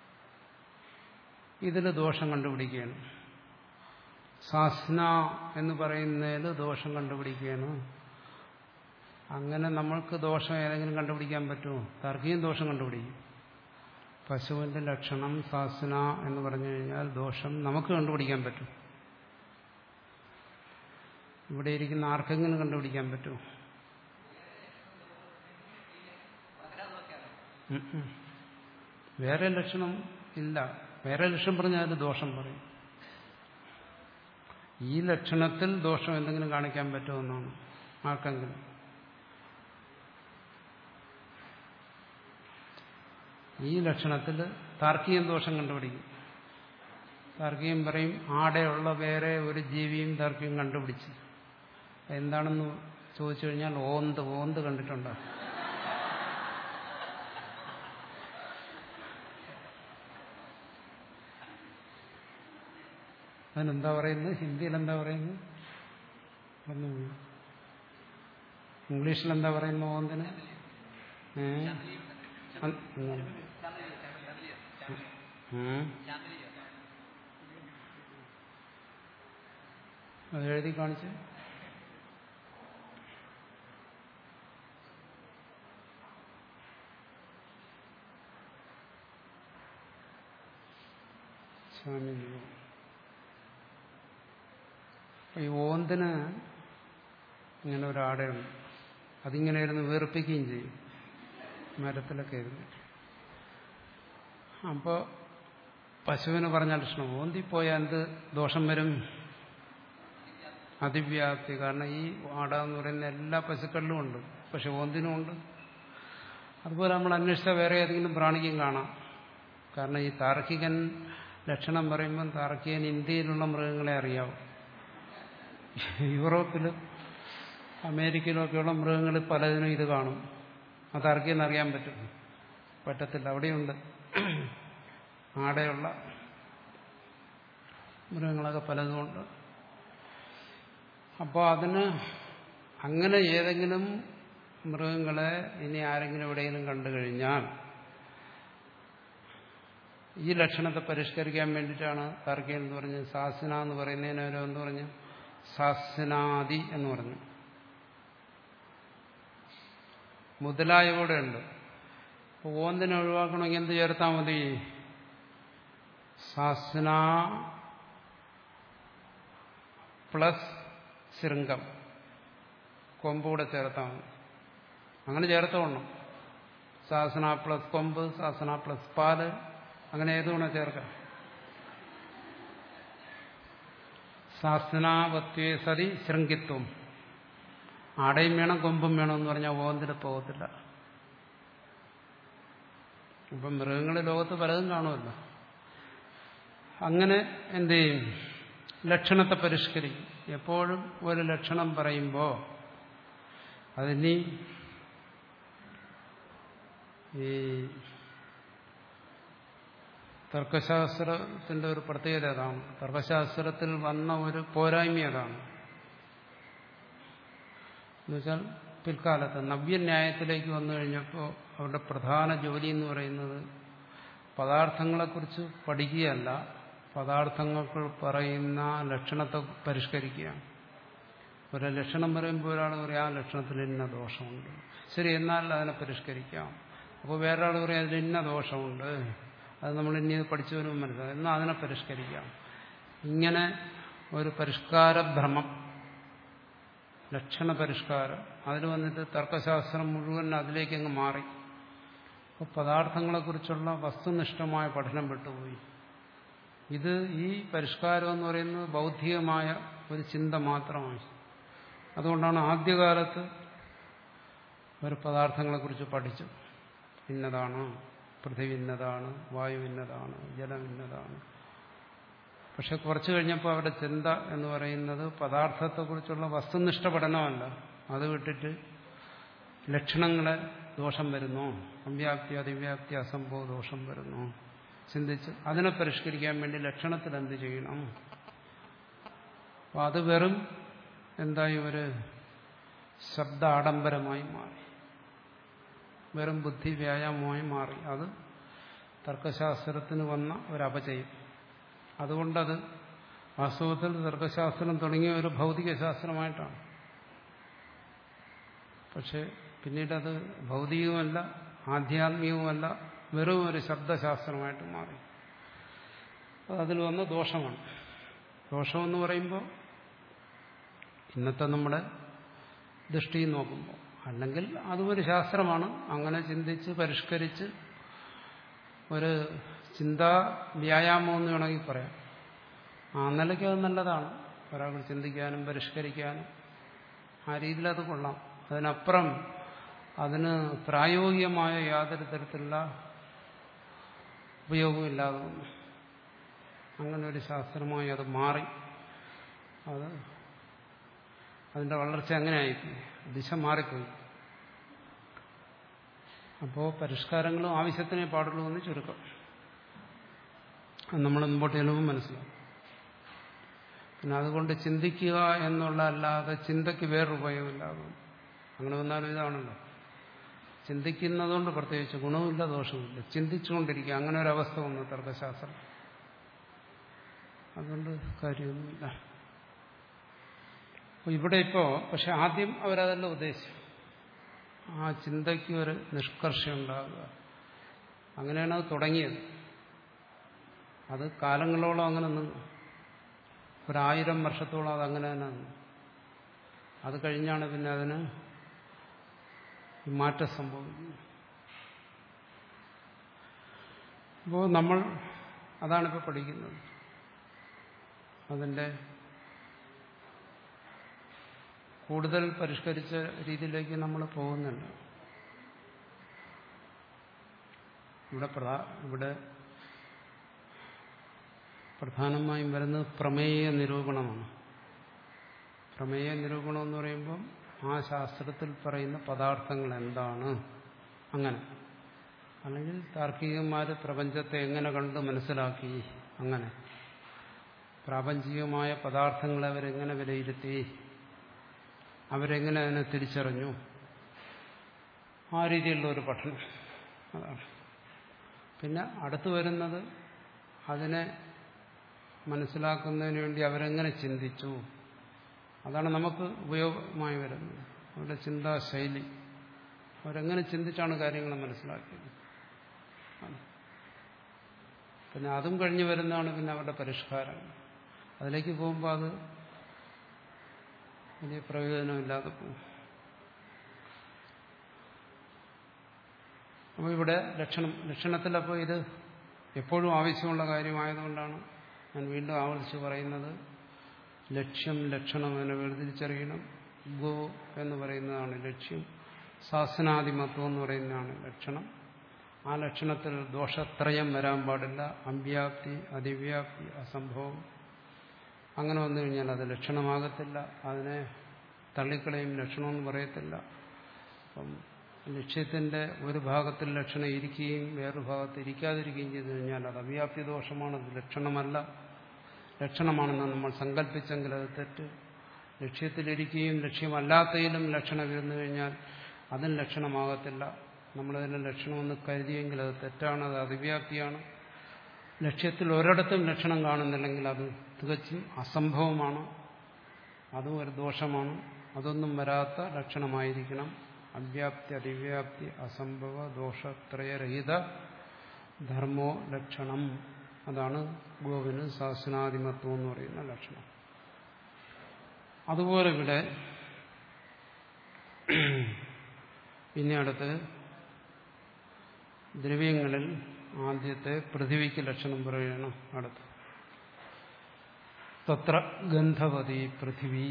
ഇതിൽ ദോഷം കണ്ടുപിടിക്കുകയാണ്. സാസ്ന എന്ന് പറയുന്നതിൽ ദോഷം കണ്ടുപിടിക്കുകയാണ്. അങ്ങനെ നമ്മൾക്ക് ദോഷം ഏതെങ്കിലും കണ്ടുപിടിക്കാൻ പറ്റുമോ? താർക്കികൻ ദോഷം കണ്ടുപിടിക്കും. പശുവിന്റെ ലക്ഷണം സാസ്ന എന്ന് പറഞ്ഞു കഴിഞ്ഞാൽ ദോഷം നമുക്ക് കണ്ടുപിടിക്കാൻ പറ്റും. ഇവിടെ ഇരിക്കുന്ന ആർക്കെങ്കിലും കണ്ടുപിടിക്കാൻ പറ്റുമോ? വേറെ ലക്ഷണം ഇല്ല. വേറെ ലക്ഷണം പറഞ്ഞാൽ അത് ദോഷം പറയും. ഈ ലക്ഷണത്തിൽ ദോഷം എന്തെങ്കിലും കാണിക്കാൻ പറ്റുമെന്നാണ് ആർക്കെങ്കിലും. ഈ ലക്ഷണത്തിൽ താർക്കികൻ ദോഷം കണ്ടുപിടിക്കും. താർക്കികൻ പറയും ആടെയുള്ള വേറെ ഒരു ജീവിയും താർക്കികൻ കണ്ടുപിടിച്ച്. എന്താണെന്ന് ചോദിച്ചു കഴിഞ്ഞാൽ ഓന്ത് ഓന്ത് കണ്ടിട്ടുണ്ടോ? അതിനെന്താ പറയുന്നത്? ഹിന്ദിയിൽ എന്താ പറയുന്നത്? ഇംഗ്ലീഷിൽ എന്താ പറയുന്നത് ഓന്തിന്? ഏ അത് എഴുതി കാണിച്ച്. ഈ ഓന്തിന് ഇങ്ങനെ ഒരാടയുണ്ട്. അതിങ്ങനെ ഇരുന്ന് വീർപ്പിക്കുകയും ചെയ്യും മരത്തിലൊക്കെ ഇരുന്നിട്ട്. അപ്പോൾ പശുവിന് പറഞ്ഞ ലക്ഷണം, ഓന്തിപ്പോയാൽ എന്ത് ദോഷം വരും? അതിവ്യാപ്തി. കാരണം ഈ ആട എന്ന് പറയുന്ന എല്ലാ പശുക്കളിലും ഉണ്ട്, പക്ഷെ ഓന്തിനും ഉണ്ട്. അതുപോലെ നമ്മൾ അന്വേഷിച്ച വേറെ ഏതെങ്കിലും പ്രാണിക്കും കാണാം. കാരണം ഈ താർക്കികൻ ലക്ഷണം പറയുമ്പം താർക്കികൻ ഇന്ത്യയിലുള്ള മൃഗങ്ങളെ അറിയാവും. യൂറോപ്പിലും അമേരിക്കയിലും ഒക്കെയുള്ള മൃഗങ്ങളിൽ പലതിനും ഇത് കാണും. അത് താർക്കികൻ അറിയാൻ പറ്റും? പറ്റത്തില്ല. അവിടെയുണ്ട് ആടെയുള്ള മൃഗങ്ങളൊക്കെ പലതുമുണ്ട്. അപ്പോൾ അതിന് അങ്ങനെ ഏതെങ്കിലും മൃഗങ്ങളെ ഇനി ആരെങ്കിലും എവിടെയെങ്കിലും കണ്ടു കഴിഞ്ഞാൽ ഈ ലക്ഷണത്തെ പരിഷ്കരിക്കാൻ വേണ്ടിയിട്ടാണ് താർക്കികൻ എന്ന് പറഞ്ഞത്. സാസ്ന എന്ന് പറയുന്നതിനോ എന്ന് പറഞ്ഞു സാസ്നാദി എന്ന് പറഞ്ഞു. മുതലായ കൂടെ ഉണ്ട്. അപ്പോൾ ഓന്തിനെ ഒഴിവാക്കണമെങ്കിൽ എന്ത് ചേർത്താൽ മതി? സാസ്ന പ്ലസ് ശൃംഗം, കൊമ്പ് കൂടെ ചേർത്താൽ മതി. അങ്ങനെ ചേർത്തോണം. സാസന പ്ലസ് കൊമ്പ്, സാസന പ്ലസ് പാല്, അങ്ങനെ ഏതുകൊണ്ട് ചേർക്കാം. സാസനാവത്വേ സതി ശൃംഗിത്വം. ആടയും വേണം കൊമ്പും വേണം എന്ന് പറഞ്ഞാൽ ഓന്തിന് പോകത്തില്ല. ഇപ്പം മൃഗങ്ങളുടെ ലോകത്ത് പലതും കാണുമല്ലോ. അങ്ങനെ എന്ത് ചെയ്യും? ലക്ഷണത്തെ പരിഷ്കരിക്കും. എപ്പോഴും ഒരു ലക്ഷണം പറയുമ്പോൾ അതിനി ഈ തർക്കശാസ്ത്രത്തിന്റെ ഒരു പ്രത്യേകത അതാണ്. തർക്കശാസ്ത്രത്തിൽ വന്ന ഒരു പോരായ്മ അതാണ്. എന്നുവെച്ചാൽ പിൽക്കാലത്ത് നവ്യന്യായത്തിലേക്ക് വന്നു കഴിഞ്ഞപ്പോൾ അവരുടെ പ്രധാന ജോലി എന്ന് പറയുന്നത് പദാർത്ഥങ്ങളെക്കുറിച്ച് പഠിക്കുകയല്ല, പദാർത്ഥങ്ങൾക്ക് പറയുന്ന ലക്ഷണത്തെ പരിഷ്കരിക്കുകയാണ്. ഒരു ലക്ഷണം പറയുമ്പോൾ ഒരാൾ പറയും ആ ലക്ഷണത്തിൽ ഇന്ന ദോഷമുണ്ട്, ശരി, എന്നാൽ അതിനെ പരിഷ്കരിക്കാം. അപ്പോൾ വേറൊരാൾ പറയും അതിൽ ഇന്ന ദോഷമുണ്ട്, അത് നമ്മൾ ഇനി പഠിച്ചു വരുമ്പോൾ മനസ്സിലാവും, എന്നാൽ അതിനെ പരിഷ്കരിക്കാം. ഇങ്ങനെ ഒരു പരിഷ്കാരഭ്രമം, ലക്ഷണ പരിഷ്കാരം, അതിൽ വന്നിട്ട് തർക്കശാസ്ത്രം മുഴുവൻ അതിലേക്ക് അങ്ങ് മാറി. അപ്പോൾ പദാർത്ഥങ്ങളെക്കുറിച്ചുള്ള വസ്തുനിഷ്ഠമായ പഠനം വിട്ടുപോയി. ഇത് ഈ പരിഷ്കാരം എന്ന് പറയുന്നത് ബൗദ്ധികമായ ഒരു ചിന്ത മാത്രമായി. അതുകൊണ്ടാണ് ആദ്യകാലത്ത് ഒരു പദാർത്ഥങ്ങളെക്കുറിച്ച് പഠിച്ചു. ഇന്നതാണ് പൃഥ്വി, ഇന്നതാണ് വായു, ഇന്നതാണ് ജലം, ഇന്നതാണ്. പക്ഷെ കുറച്ചു കഴിഞ്ഞപ്പോൾ അവരുടെ ചിന്ത എന്ന് പറയുന്നത് പദാർത്ഥത്തെക്കുറിച്ചുള്ള വസ്തുനിഷ്ഠ പഠനമല്ല. അത് വിട്ടിട്ട് ലക്ഷണങ്ങളെ ദോഷം വരുന്നു, അവ്യാപ്തി അതിവ്യാപ്തി അസംഭവ ദോഷം വരുന്നു ചിന്തിച്ച് അതിനെ പരിഷ്കരിക്കാൻ വേണ്ടി ലക്ഷണത്തിൽ എന്ത് ചെയ്യണം. അപ്പം അത് വെറും എന്തായി ഒരു ശബ്ദ ആഡംബരമായി മാറി, വെറും ബുദ്ധി വ്യായാമമായി മാറി. അത് തർക്കശാസ്ത്രത്തിന് വന്ന ഒരു അപചയം. അതുകൊണ്ടത് വാസ്തവത്തിൽ തർക്കശാസ്ത്രം തുടങ്ങിയ ഒരു ഭൗതിക ശാസ്ത്രമായിട്ടാണ്. പക്ഷെ പിന്നീടത് ഭൗതികവുമല്ല ആധ്യാത്മികവുമല്ല, വെറും ഒരു ശബ്ദശാസ്ത്രമായിട്ട് മാറി. അതിൽ വന്ന ദോഷമാണ്. ദോഷമെന്ന് പറയുമ്പോൾ ഇന്നത്തെ നമ്മുടെ ദൃഷ്ടി നോക്കുമ്പോൾ, അല്ലെങ്കിൽ അതും ഒരു ശാസ്ത്രമാണ്. അങ്ങനെ ചിന്തിച്ച് പരിഷ്കരിച്ച് ഒരു ചിന്താ വ്യായാമം എന്ന് വേണമെങ്കിൽ പറയാം. ആ നിലയ്ക്ക് അത് നല്ലതാണ്. ഒരാൾ ചിന്തിക്കാനും പരിഷ്കരിക്കാനും ആ രീതിയിൽ അത് കൊള്ളാം. അതിനപ്പുറം അതിന് പ്രായോഗികമായ യാതൊരു തരത്തിലുള്ള ഉപയോഗമില്ലാതെ വന്നു. അങ്ങനെ ഒരു ശാസ്ത്രമായി അത് മാറി. അത് അതിൻ്റെ വളർച്ച അങ്ങനെയായിപ്പോയി, ദിശ മാറിപ്പോയി. അപ്പോൾ പരിഷ്കാരങ്ങളും ആവശ്യത്തിനേ പാടുള്ളൂ എന്ന് ചുരുക്കം. അത് നമ്മൾ മുമ്പോട്ട് ചെല്ലുമ്പോൾ മനസ്സിലാവും. പിന്നെ അതുകൊണ്ട് ചിന്തിക്കുക എന്നുള്ള അല്ലാതെ ചിന്തയ്ക്ക് വേറൊരു ഉപയോഗമില്ലാതെ അങ്ങനെ വന്നാലും ഇതാണല്ലോ. ചിന്തിക്കുന്നതുകൊണ്ട് പ്രത്യേകിച്ച് ഗുണവുമില്ല ദോഷവുമില്ല, ചിന്തിച്ചുകൊണ്ടിരിക്കുക, അങ്ങനെ ഒരവസ്ഥ വന്നു തർക്കശാസ്ത്രം. അതുകൊണ്ട് കാര്യമൊന്നുമില്ല. അപ്പോൾ ഇവിടെ ഇപ്പോൾ പക്ഷെ ആദ്യം അവരതെല്ലാം ഉദ്ദേശിച്ചു, ആ ചിന്തയ്ക്ക് ഒരു നിഷ്കർഷം ഉണ്ടാകുക. അങ്ങനെയാണ് അത് തുടങ്ങിയത്. അത് കാലങ്ങളോളം അങ്ങനെ നിന്നു. ഒരായിരം വർഷത്തോളം അതങ്ങനെ തന്നെ നിന്നു. അത് കഴിഞ്ഞാണ് പിന്നെ അതിന് മാറ്റം സംഭവിക്കുന്നത്. അപ്പോൾ നമ്മൾ അതാണിപ്പോൾ പഠിക്കുന്നത്. അതിൻ്റെ കൂടുതൽ പരിഷ്കരിച്ച രീതിയിലേക്ക് നമ്മൾ പോകുന്നില്ല. ഇവിടെ പ്രധാ ഇവിടെ പ്രധാനമായും വരുന്നത് പ്രമേയ നിരൂപണമാണ്. പ്രമേയ നിരൂപണം എന്ന് പറയുമ്പം ആ ശാസ്ത്രത്തിൽ പറയുന്ന പദാർത്ഥങ്ങൾ എന്താണ്, അങ്ങനെ. അല്ലെങ്കിൽ താർക്കികന്മാർ പ്രപഞ്ചത്തെ എങ്ങനെ കണ്ട് മനസ്സിലാക്കി, അങ്ങനെ. പ്രാപഞ്ചികമായ പദാർത്ഥങ്ങളെ അവരെങ്ങനെ വിലയിരുത്തി, അവരെങ്ങനെ അതിനെ തിരിച്ചറിഞ്ഞു, ആ രീതിയിലുള്ള ഒരു പഠനം. അതാണ്. പിന്നെ അടുത്തു വരുന്നത് അതിനെ മനസ്സിലാക്കുന്നതിന് വേണ്ടി അവരെങ്ങനെ ചിന്തിച്ചു, അതാണ് നമുക്ക് ഉപയോഗമായി വരുന്നത്. അവരുടെ ചിന്താശൈലി, അവരെങ്ങനെ ചിന്തിച്ചാണ് കാര്യങ്ങൾ മനസ്സിലാക്കിയത്. പിന്നെ അതും കഴിഞ്ഞു വരുന്നതാണ് പിന്നെ അവരുടെ പരിഷ്കാരം. അതിലേക്ക് പോകുമ്പോൾ അത് വലിയ പ്രയോജനമില്ലാതെ പോകും. അപ്പോൾ ഇവിടെ ലക്ഷണം ലക്ഷണത്തിലപ്പോൾ ഇത് എപ്പോഴും ആവശ്യമുള്ള കാര്യമായതുകൊണ്ടാണ് ഞാൻ വീണ്ടും ആവർത്തിച്ച് പറയുന്നത്. ലക്ഷ്യം ലക്ഷണം എന്നെ വേർതിരിച്ചറിയണം. ഗോ എന്ന് പറയുന്നതാണ് ലക്ഷ്യം, ശാസനാദിമത്വം എന്ന് പറയുന്നതാണ് ലക്ഷണം. ആ ലക്ഷണത്തിൽ ദോഷത്രയം വരാൻ പാടില്ല. അമ്പ്യാപ്തി, അതിവ്യാപ്തി, അസംഭവം. അങ്ങനെ വന്നു കഴിഞ്ഞാൽ അത് ലക്ഷണമാകത്തില്ല. അതിനെ തള്ളിക്കളയും, ലക്ഷണമെന്ന് പറയത്തില്ല. അപ്പം ലക്ഷ്യത്തിന്റെ ഒരു ഭാഗത്തിൽ ലക്ഷണം ഇരിക്കുകയും വേറൊരു ഭാഗത്ത് ഇരിക്കാതിരിക്കുകയും ചെയ്തു കഴിഞ്ഞാൽ അത് അവ്യാപ്തി ദോഷമാണ്, അത് ലക്ഷണമല്ല. ലക്ഷണമാണെന്ന് നമ്മൾ സങ്കല്പിച്ചെങ്കിൽ അത് തെറ്റ്. ലക്ഷ്യത്തിലിരിക്കുകയും ലക്ഷ്യമല്ലാത്തതിലും ലക്ഷണം ഇരുന്നു കഴിഞ്ഞാൽ അതും ലക്ഷണമാകത്തില്ല. നമ്മളതിനെ ലക്ഷണമെന്ന് കരുതിയെങ്കിൽ അത് തെറ്റാണ്, അത് അതിവ്യാപ്തിയാണ്. ലക്ഷ്യത്തിൽ ഒരിടത്തും ലക്ഷണം കാണുന്നില്ലെങ്കിൽ അത് തികച്ചും അസംഭവമാണ്, അതും ഒരു ദോഷമാണ്. അതൊന്നും വരാത്ത ലക്ഷണമായിരിക്കണം. അവ്യാപ്തി, അതിവ്യാപ്തി, അസംഭവ, ദോഷത്രയരഹിത ധർമ്മോ ലക്ഷണം. അതാണ് ഗോവിന് ശാസനാദിമത്വം എന്ന് പറയുന്ന ലക്ഷണം. അതുപോലെ ഇവിടെ ഇനി അടുത്ത് ദ്രവ്യങ്ങളിൽ ആദ്യത്തെ പൃഥിവിക്ക് ലക്ഷണം പറയണം. അടുത്ത് തത്ര ഗന്ധവതി പൃഥിവി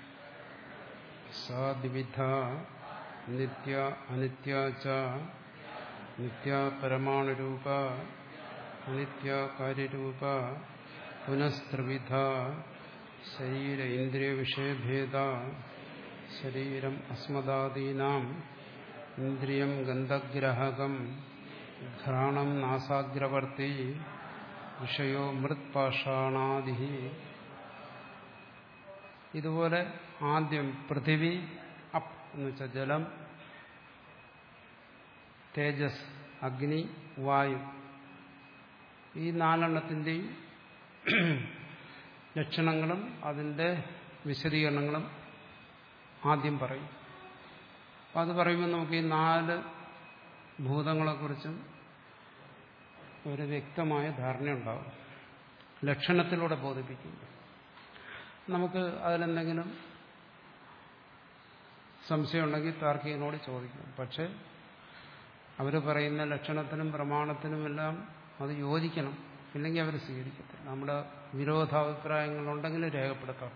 സാ ദ്വിവിധ നിത്യ അനിത്യ ച നിത്യ പരമാണുരൂപ അനിത്യ കാര്യരൂപ പുനസ്ത്രിവിധ ശരീര ഇന്ദ്രിയ വിഷയഭേദ ശരീരം അസ്മദാദീനാം ഇന്ദ്രിയം ഗന്ധഗ്രാഹകം ഘ്രാണം നാസാഗ്രവർത്തി വിഷയോ മൃത്പാഷാണാദി. ഇതുപോലെ ആദ്യം പൃഥിവി, അപ്പ് എന്ന് വെച്ചാൽ ജലം, തേജസ്, അഗ്നി, വായു, ഈ നാലെണ്ണത്തിൻ്റെയും ലക്ഷണങ്ങളും അതിൻ്റെ വിശദീകരണങ്ങളും ആദ്യം പറയും. അപ്പം അത് പറയുമ്പോൾ നമുക്ക് ഈ നാല് ഭൂതങ്ങളെക്കുറിച്ചും ഒരു വ്യക്തമായ ധാരണയുണ്ടാവും. ലക്ഷണത്തിലൂടെ ബോധിപ്പിക്കുന്നു. നമുക്ക് അതിലെന്തെങ്കിലും സംശയമുണ്ടെങ്കിൽ താർക്കികനോട് ചോദിക്കും. പക്ഷെ അവർ പറയുന്ന ലക്ഷണത്തിനും പ്രമാണത്തിനുമെല്ലാം അത് യോജിക്കണം, ഇല്ലെങ്കിൽ അവർ സ്വീകരിക്കത്തില്ല. നമ്മുടെ വിരോധാഭിപ്രായങ്ങളുണ്ടെങ്കിൽ രേഖപ്പെടുത്താം.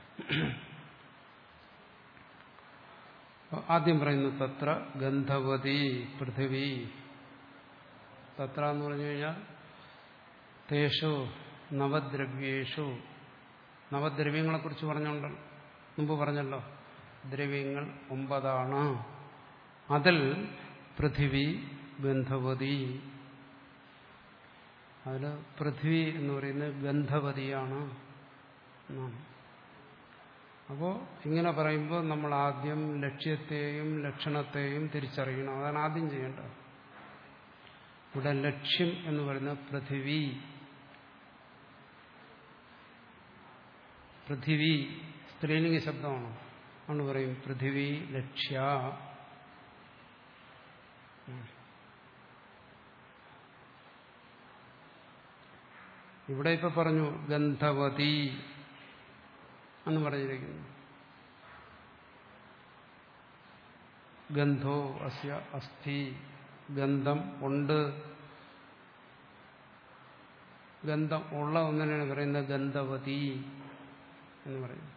ആദ്യം പറയുന്നു തത്ര ഗന്ധവതി പൃഥിവി. തത്ര എന്ന് പറഞ്ഞു കഴിഞ്ഞാൽ തേഷു നവദ്രവ്യേഷു. നവദ്രവ്യങ്ങളെക്കുറിച്ച് പറഞ്ഞുണ്ടല്ലോ, മുമ്പ് പറഞ്ഞല്ലോ, ദ്രവ്യങ്ങൾ ഒമ്പതാണ്. അതിൽ പൃഥിവി ഗന്ധവതി. അതിൽ പൃഥ്വി എന്ന് പറയുന്നത് ഗന്ധവതിയാണ് എന്നാണ്. അപ്പോൾ ഇങ്ങനെ പറയുമ്പോൾ നമ്മൾ ആദ്യം ലക്ഷ്യത്തെയും ലക്ഷണത്തെയും തിരിച്ചറിയണം. അതാണ് ആദ്യം ചെയ്യേണ്ടത്. ഇവിടെ ലക്ഷ്യം എന്ന് പറയുന്നത് പൃഥിവി. പൃഥിവി സ്ത്രീലിംഗ ശബ്ദമാണ്. ആണ് പറയും പൃഥിവി ലക്ഷ്യ. ഇവിടെ ഇപ്പൊ പറഞ്ഞു ഗന്ധവതി എന്ന് പറഞ്ഞിരിക്കുന്നു. ഗന്ധോ അസ്യ അസ്ഥി. ഗന്ധം ഉണ്ട്. ഗന്ധം ഉള്ള ഒന്നിനാണ് പറയുന്നത് ഗന്ധവതി എന്ന് പറയുന്നത്.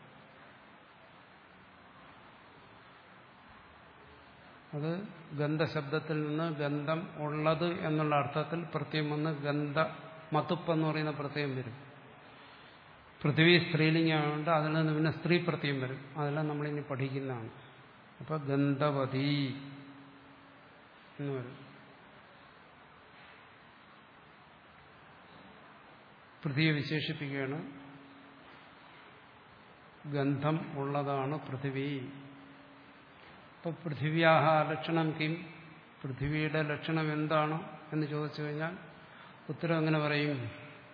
അത് ഗന്ധശബ്ദത്തിൽ നിന്ന് ഗന്ധം ഉള്ളത് എന്നുള്ള അർത്ഥത്തിൽ പ്രത്യയം വന്ന് ഗന്ധ മത്തുപ്പ് എന്ന് പറയുന്ന പ്രത്യയം വരും. പൃഥ്വി സ്ത്രീലിംഗമുണ്ട്, അതിൽ നിന്ന് പിന്നെ സ്ത്രീ പ്രത്യയം വരും. അതെല്ലാം നമ്മളിനി പഠിക്കുന്നതാണ്. അപ്പൊ ഗന്ധവതി എന്ന് വരും. പൃഥ്വിയെ വിശേഷിപ്പിക്കുകയാണ്. ഗന്ധം ഉള്ളതാണ് പൃഥ്വി. അപ്പൊ പൃഥിവ്യാഹ ലക്ഷണം കിം, പൃഥിവിയുടെ ലക്ഷണം എന്താണ് എന്ന് ചോദിച്ചു കഴിഞ്ഞാൽ ഉത്തരം എങ്ങനെ പറയും?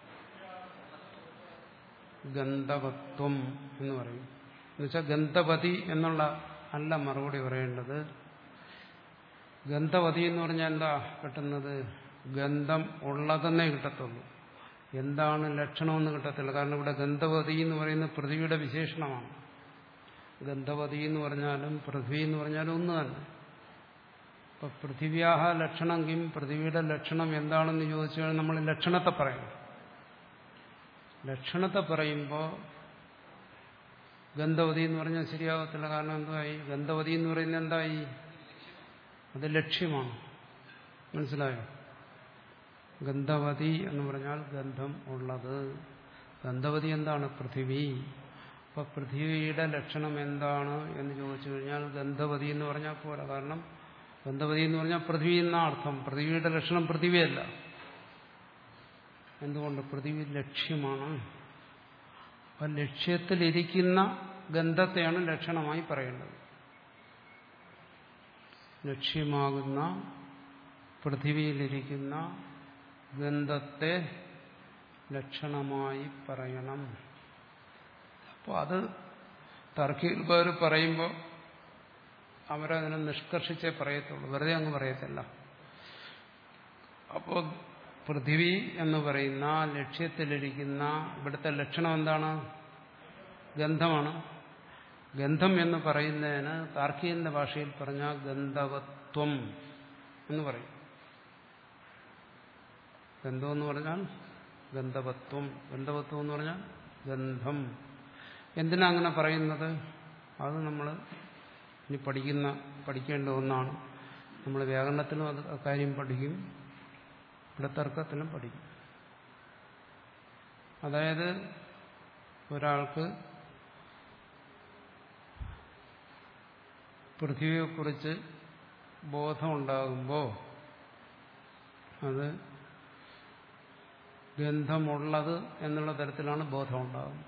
ഗന്ധവത്വം എന്ന് പറയും. എന്നുവെച്ചാൽ ഗന്ധവതി എന്നുള്ള അല്ല മറുപടി പറയേണ്ടത്. ഗന്ധവതി എന്ന് പറഞ്ഞാൽ എന്താ കിട്ടുന്നത്? ഗന്ധം ഉള്ളതെന്നേ കിട്ടത്തുള്ളൂ. എന്താണ് ലക്ഷണമെന്ന് കിട്ടത്തില്ല. കാരണം ഇവിടെ ഗന്ധവതി എന്ന് പറയുന്നത് പൃഥ്വിയുടെ വിശേഷണമാണ്. ഗന്ധവതി എന്ന് പറഞ്ഞാലും പൃഥ്വി എന്ന് പറഞ്ഞാലും ഒന്ന് തന്നെ. ഇപ്പൊ പൃഥിവ്യാഹ ലക്ഷണം കിം, പൃഥ്വിയുടെ ലക്ഷണം എന്താണെന്ന് ചോദിച്ചാൽ നമ്മൾ ലക്ഷണത്തെ പറയണം. ലക്ഷണത്തെ പറയുമ്പോൾ ഗന്ധവതി എന്ന് പറഞ്ഞാൽ ശരിയാകത്തില്ല. കാരണം എന്തായി? ഗന്ധവതി എന്ന് പറയുന്നത് എന്തായി? അത് ലക്ഷ്യമാണ്. മനസ്സിലായോ? ഗന്ധവതി എന്ന് പറഞ്ഞാൽ ഗന്ധം ഉള്ളത്. ഗന്ധവതി എന്താണ്? പൃഥിവി. അപ്പൊ പൃഥിവിയുടെ ലക്ഷണം എന്താണ് എന്ന് ചോദിച്ചു കഴിഞ്ഞാൽ ഗന്ധവതി എന്ന് പറഞ്ഞാൽ പോരാ. കാരണം ഗന്ധവതി എന്ന് പറഞ്ഞാൽ പൃഥ്വി എന്ന അർത്ഥം. പൃഥ്വിയുടെ ലക്ഷണം പൃഥിവിയല്ല. എന്തുകൊണ്ട്? പൃഥിവി ലക്ഷ്യമാണ്. അപ്പൊ ലക്ഷ്യത്തിലിരിക്കുന്ന ഗന്ധത്തെയാണ് ലക്ഷണമായി പറയേണ്ടത്. ലക്ഷ്യമാകുന്ന പൃഥിവിയിലിരിക്കുന്ന ഗന്ധത്തെ ലക്ഷണമായി പറയണം. അപ്പോൾ അത് തർക്കികൾ പറയുമ്പോൾ അവരതിനെ നിഷ്കർഷിച്ചേ പറയത്തുള്ളൂ, വെറുതെ അങ്ങ് പറയത്തില്ല. അപ്പോൾ പൃഥിവി എന്ന് പറയുന്ന ലക്ഷ്യത്തിലിരിക്കുന്ന ഇവിടുത്തെ ലക്ഷണം എന്താണ്? ഗന്ധമാണ്. ഗന്ധം എന്ന് പറയുന്നതിന് താർക്കികന്റെ ഭാഷയിൽ പറഞ്ഞാൽ ഗന്ധവത്വം എന്ന് പറയും. ഗന്ധം എന്ന് പറഞ്ഞാൽ ഗന്ധവത്വം. ഗന്ധവത്വം എന്ന് പറഞ്ഞാൽ ഗന്ധം. എന്തിനാ അങ്ങനെ പറയുന്നത്? അത് നമ്മൾ ഇനി പഠിക്കുന്ന പഠിക്കേണ്ട ഒന്നാണ്. നമ്മൾ വ്യാകരണത്തിലും അത് കാര്യം പഠിക്കും, ഇവിടെ തർക്കത്തിലും പഠിക്കും. അതായത് ഒരാൾക്ക് പൃഥ്വിയെക്കുറിച്ച് ബോധമുണ്ടാകുമ്പോൾ അത് ഗന്ധമുള്ളത് എന്നുള്ള തരത്തിലാണ് ബോധം ഉണ്ടാകുന്നത്.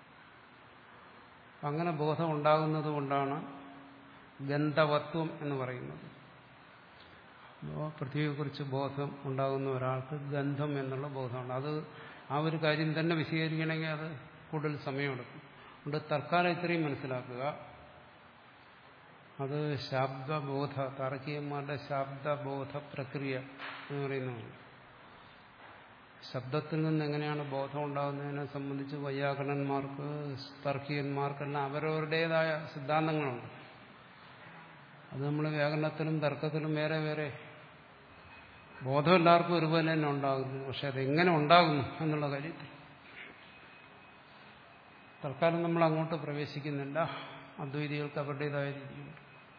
അങ്ങനെ ബോധം ഉണ്ടാകുന്നത് കൊണ്ടാണ് ഗന്ധവത്വം എന്ന് പറയുന്നത്. അപ്പോൾ പൃഥ്വിയെക്കുറിച്ച് ബോധം ഉണ്ടാകുന്ന ഒരാൾക്ക് ഗന്ധം എന്നുള്ള ബോധമുണ്ട്. അത് ആ ഒരു കാര്യം തന്നെ വിശദീകരിക്കണമെങ്കിൽ അത് കൂടുതൽ സമയമെടുക്കും. അതുകൊണ്ട് തൽക്കാലം ഇത്രയും മനസ്സിലാക്കുക. അത് ശബ്ദബോധ, താർക്കികന്മാരുടെ ശബ്ദബോധ പ്രക്രിയ എന്ന് പറയുന്നതാണ്. ശബ്ദത്തിൽ നിന്ന് എങ്ങനെയാണ് ബോധം ഉണ്ടാകുന്നതിനെ സംബന്ധിച്ച് വൈയാകരണന്മാർക്ക് തർക്കികന്മാർക്കെല്ലാം അവരവരുടേതായ സിദ്ധാന്തങ്ങളുണ്ട്. അത് നമ്മൾ വ്യാകരണത്തിലും തർക്കത്തിലും വേറെ വേറെ. ബോധം എല്ലാവർക്കും ഒരുപോലെ തന്നെ ഉണ്ടാകുന്നു. പക്ഷെ അതെങ്ങനെ ഉണ്ടാകുന്നു എന്നുള്ള കാര്യത്തിൽ തൽക്കാലം നമ്മൾ അങ്ങോട്ട് പ്രവേശിക്കുന്നില്ല. അദ്വൈതികൾക്ക് അവരുടേതായ രീതിയുണ്ട്.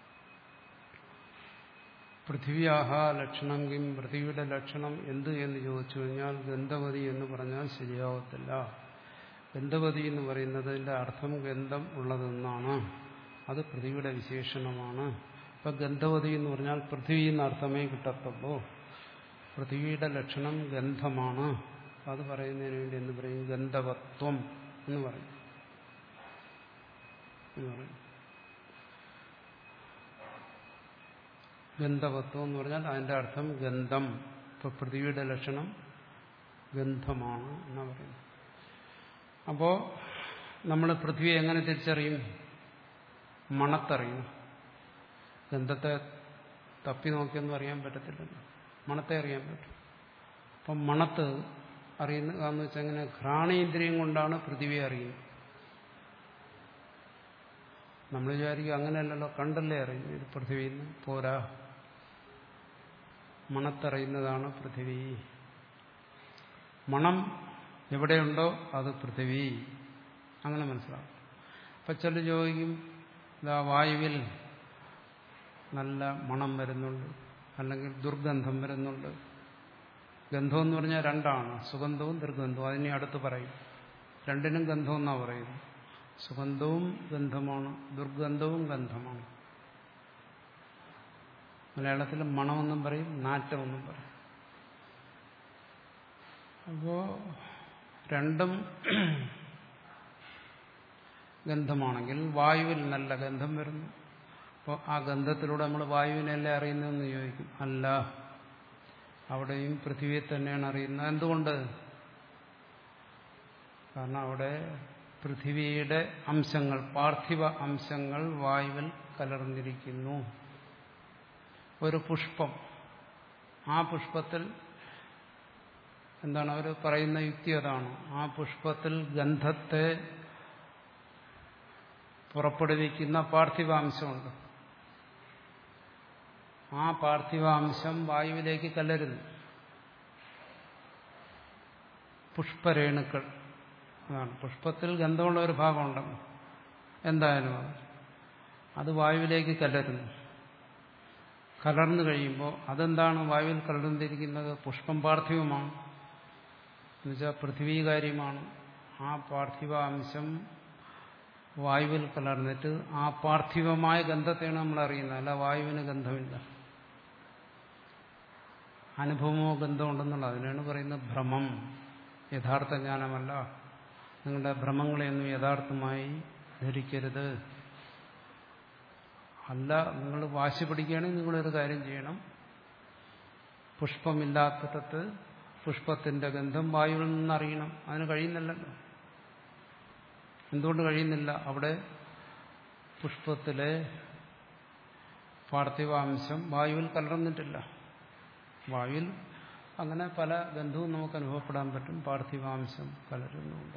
പൃഥിവ്യാഹ ലക്ഷണം കിം, പൃഥിവിയുടെ ലക്ഷണം എന്ത് എന്ന് ചോദിച്ചു കഴിഞ്ഞാൽ ഗന്ധവതി എന്ന് പറഞ്ഞാൽ ശരിയാവത്തില്ല. ഗന്ധവതി എന്ന് പറയുന്നതിന്റെ അർത്ഥം ഗന്ധം ഉള്ളതെന്നാണ്. അത് പൃഥിവിയുടെ വിശേഷണമാണ്. അപ്പൊ ഗന്ധവതി എന്ന് പറഞ്ഞാൽ പൃഥിവി എന്ന അർത്ഥമേ കിട്ടത്തുള്ളൂ. പൃഥിവിയുടെ ലക്ഷണം ഗന്ധമാണ്. അത് പറയുന്നതിന് വേണ്ടി എന്ന് പറയും? ഗന്ധവത്വം എന്ന് പറയും. ഗന്ധവത്വം എന്ന് പറഞ്ഞാൽ അതിന്റെ അർത്ഥം ഗന്ധം. ഇപ്പൊ പൃഥ്വിയുടെ ലക്ഷണം ഗന്ധമാണ് എന്നാ പറയുന്നത്. അപ്പോ നമ്മൾ പൃഥ്വിയെ എങ്ങനെ തിരിച്ചറിയും? മണത്തറിയും. ഗന്ധത്തെ തപ്പി നോക്കിയൊന്നും അറിയാൻ പറ്റത്തില്ലല്ലോ. മണത്തെ അറിയാൻ പറ്റും. അപ്പം മണത്ത് അറിയുന്നതെന്ന് വെച്ചാൽ എങ്ങനെ? ഘ്രാണേന്ദ്രിയം കൊണ്ടാണ് പൃഥ്വിയെ അറിയുന്നത്. നമ്മൾ വിചാരിക്കും അങ്ങനെയല്ലല്ലോ, കണ്ടല്ലേ അറിയുന്നു. ഇത് പൃഥ്വിയിൽ നിന്ന് പോരാ, മണത്തറിയുന്നതാണ് പൃഥ്വി. മണം എവിടെയുണ്ടോ അത് പൃഥ്വി. അങ്ങനെ മനസ്സിലാവും. അപ്പം ചില ചോദിക്കും, ഇതാ വായുവിൽ നല്ല മണം വരുന്നുണ്ട്, അല്ലെങ്കിൽ ദുർഗന്ധം വരുന്നുണ്ട്. ഗന്ധം എന്ന് പറഞ്ഞാൽ രണ്ടാണ്, സുഗന്ധവും ദുർഗന്ധവും. അതിനെ അടുത്ത് പറയും. രണ്ടിനും ഗന്ധം എന്നാ പറയുന്നത്. സുഗന്ധവും ഗന്ധമാണ്, ദുർഗന്ധവും ഗന്ധമാണ്. മലയാളത്തിൽ മണമെന്നും പറയും, നാറ്റമെന്നും പറയും. അപ്പോ രണ്ടും ഗന്ധമാണെങ്കിൽ വായുവിൽ നല്ല ഗന്ധം വരുന്നു. അപ്പോൾ ആ ഗന്ധത്തിലൂടെ നമ്മൾ വായുവിനല്ലേ അറിയുന്നതെന്ന് ചോദിക്കും. അല്ല, അവിടെയും പൃഥ്വിയെ തന്നെയാണ് അറിയുന്നത്. എന്തുകൊണ്ട്? കാരണം അവിടെ പൃഥിവിയുടെ അംശങ്ങൾ, പാർത്ഥിവ അംശങ്ങൾ വായുവിൽ കലർന്നിരിക്കുന്നു. ഒരു പുഷ്പം, ആ പുഷ്പത്തിൽ എന്താണ് അവർ പറയുന്ന യുക്തി അതാണ്. ആ പുഷ്പത്തിൽ ഗന്ധത്തെ പുറപ്പെടുവിക്കുന്ന പാർത്ഥിവാംശമുണ്ട്. ആ പാർത്ഥിവാംശം വായുവിലേക്ക് കലരുന്നു. പുഷ്പരേണുക്കൾ അതാണ്. പുഷ്പത്തിൽ ഗന്ധമുള്ള ഒരു ഭാഗമുണ്ടല്ലോ, എന്തായാലും അത് അത് വായുവിലേക്ക് കലരുന്നു. കലർന്നു കഴിയുമ്പോൾ അതെന്താണ് വായുവിൽ കലർന്നിരിക്കുന്നത്? പുഷ്പം പാർത്ഥിവമാണ്, എന്നുവെച്ചാൽ പൃഥ്വീകാര്യമാണ്. ആ പാർത്ഥിവാംശം വായുവിൽ കലർന്നിട്ട് ആ പാർത്ഥിവമായ ഗന്ധത്തെയാണ് നമ്മൾ അറിയുന്നത്. അല്ല, വായുവിന് ഗന്ധമില്ല, അനുഭവമോ ഗന്ധമുണ്ടെന്നുള്ള അതിനാണ് പറയുന്നത് ഭ്രമം, യഥാർത്ഥ ജ്ഞാനമല്ല. നിങ്ങളുടെ ഭ്രമങ്ങളെയൊന്നും യഥാർത്ഥമായി ധരിക്കരുത്. അല്ല, നിങ്ങൾ വാശി പിടിക്കുകയാണെങ്കിൽ നിങ്ങളൊരു കാര്യം ചെയ്യണം. പുഷ്പമില്ലാത്തിടത്ത് പുഷ്പത്തിന്റെ ഗന്ധം വായുവിൽ നിന്നറിയണം. അതിന് കഴിയുന്നില്ലല്ലോ. എന്തുകൊണ്ട് കഴിയുന്നില്ല? അവിടെ പുഷ്പത്തിലെ പാർത്ഥിവാംശം വായുവിൽ കലർന്നിട്ടില്ല. വായുവിൽ അങ്ങനെ പല ഗന്ധവും നമുക്ക് അനുഭവപ്പെടാൻ പറ്റും. പാർത്ഥിവാംശം കലരുന്നുണ്ട്.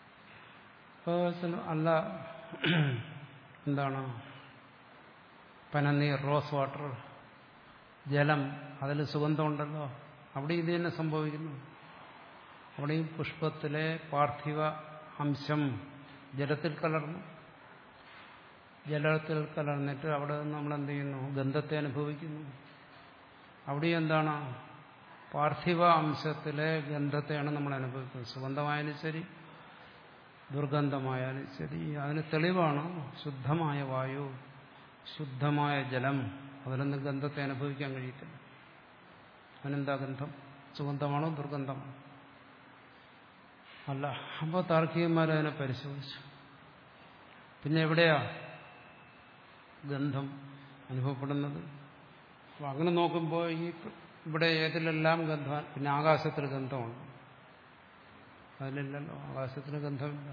അല്ല, എന്താണ് പനനീർ, റോസ് വാട്ടർ, ജലം, അതിൽ സുഗന്ധമുണ്ടല്ലോ. അവിടെ ഇത് തന്നെ സംഭവിക്കുന്നു. അവിടെയും പുഷ്പത്തിലെ പാർത്ഥിവ അംശം ജലത്തിൽ കലർന്നു. ജലത്തിൽ കലർന്നിട്ട് അവിടെ നിന്ന് നമ്മൾ എന്ത് ചെയ്യുന്നു? ഗന്ധത്തെ അനുഭവിക്കുന്നു. അവിടെ എന്താണ്? പാർത്ഥിവ അംശത്തിലെ ഗന്ധത്തെയാണ് നമ്മൾ അനുഭവിക്കുന്നത്. സുഗന്ധമായാലും ശരി, ദുർഗന്ധമായാലും ശരി. അതിന് തെളിവാണ് ശുദ്ധമായ വായു, ശുദ്ധമായ ജലം. അതിലൊന്നും ഗന്ധത്തെ അനുഭവിക്കാൻ കഴിയത്തില്ല. അതിനെന്താ ഗന്ധം? സുഗന്ധമാണോ ദുർഗന്ധമാണോ? അല്ല. അപ്പോൾ താർക്കികന്മാരതിനെ പരിശോധിച്ചു. പിന്നെ എവിടെയാ ഗന്ധം അനുഭവപ്പെടുന്നത്? അപ്പം അങ്ങനെ നോക്കുമ്പോൾ ഈ ഇവിടെ ഏതിലെല്ലാം ഗന്ധം, പിന്നെ ആകാശത്തിൽ ഗന്ധമുണ്ട്. അതിലില്ലല്ലോ, ആകാശത്തിന് ഗന്ധമില്ല.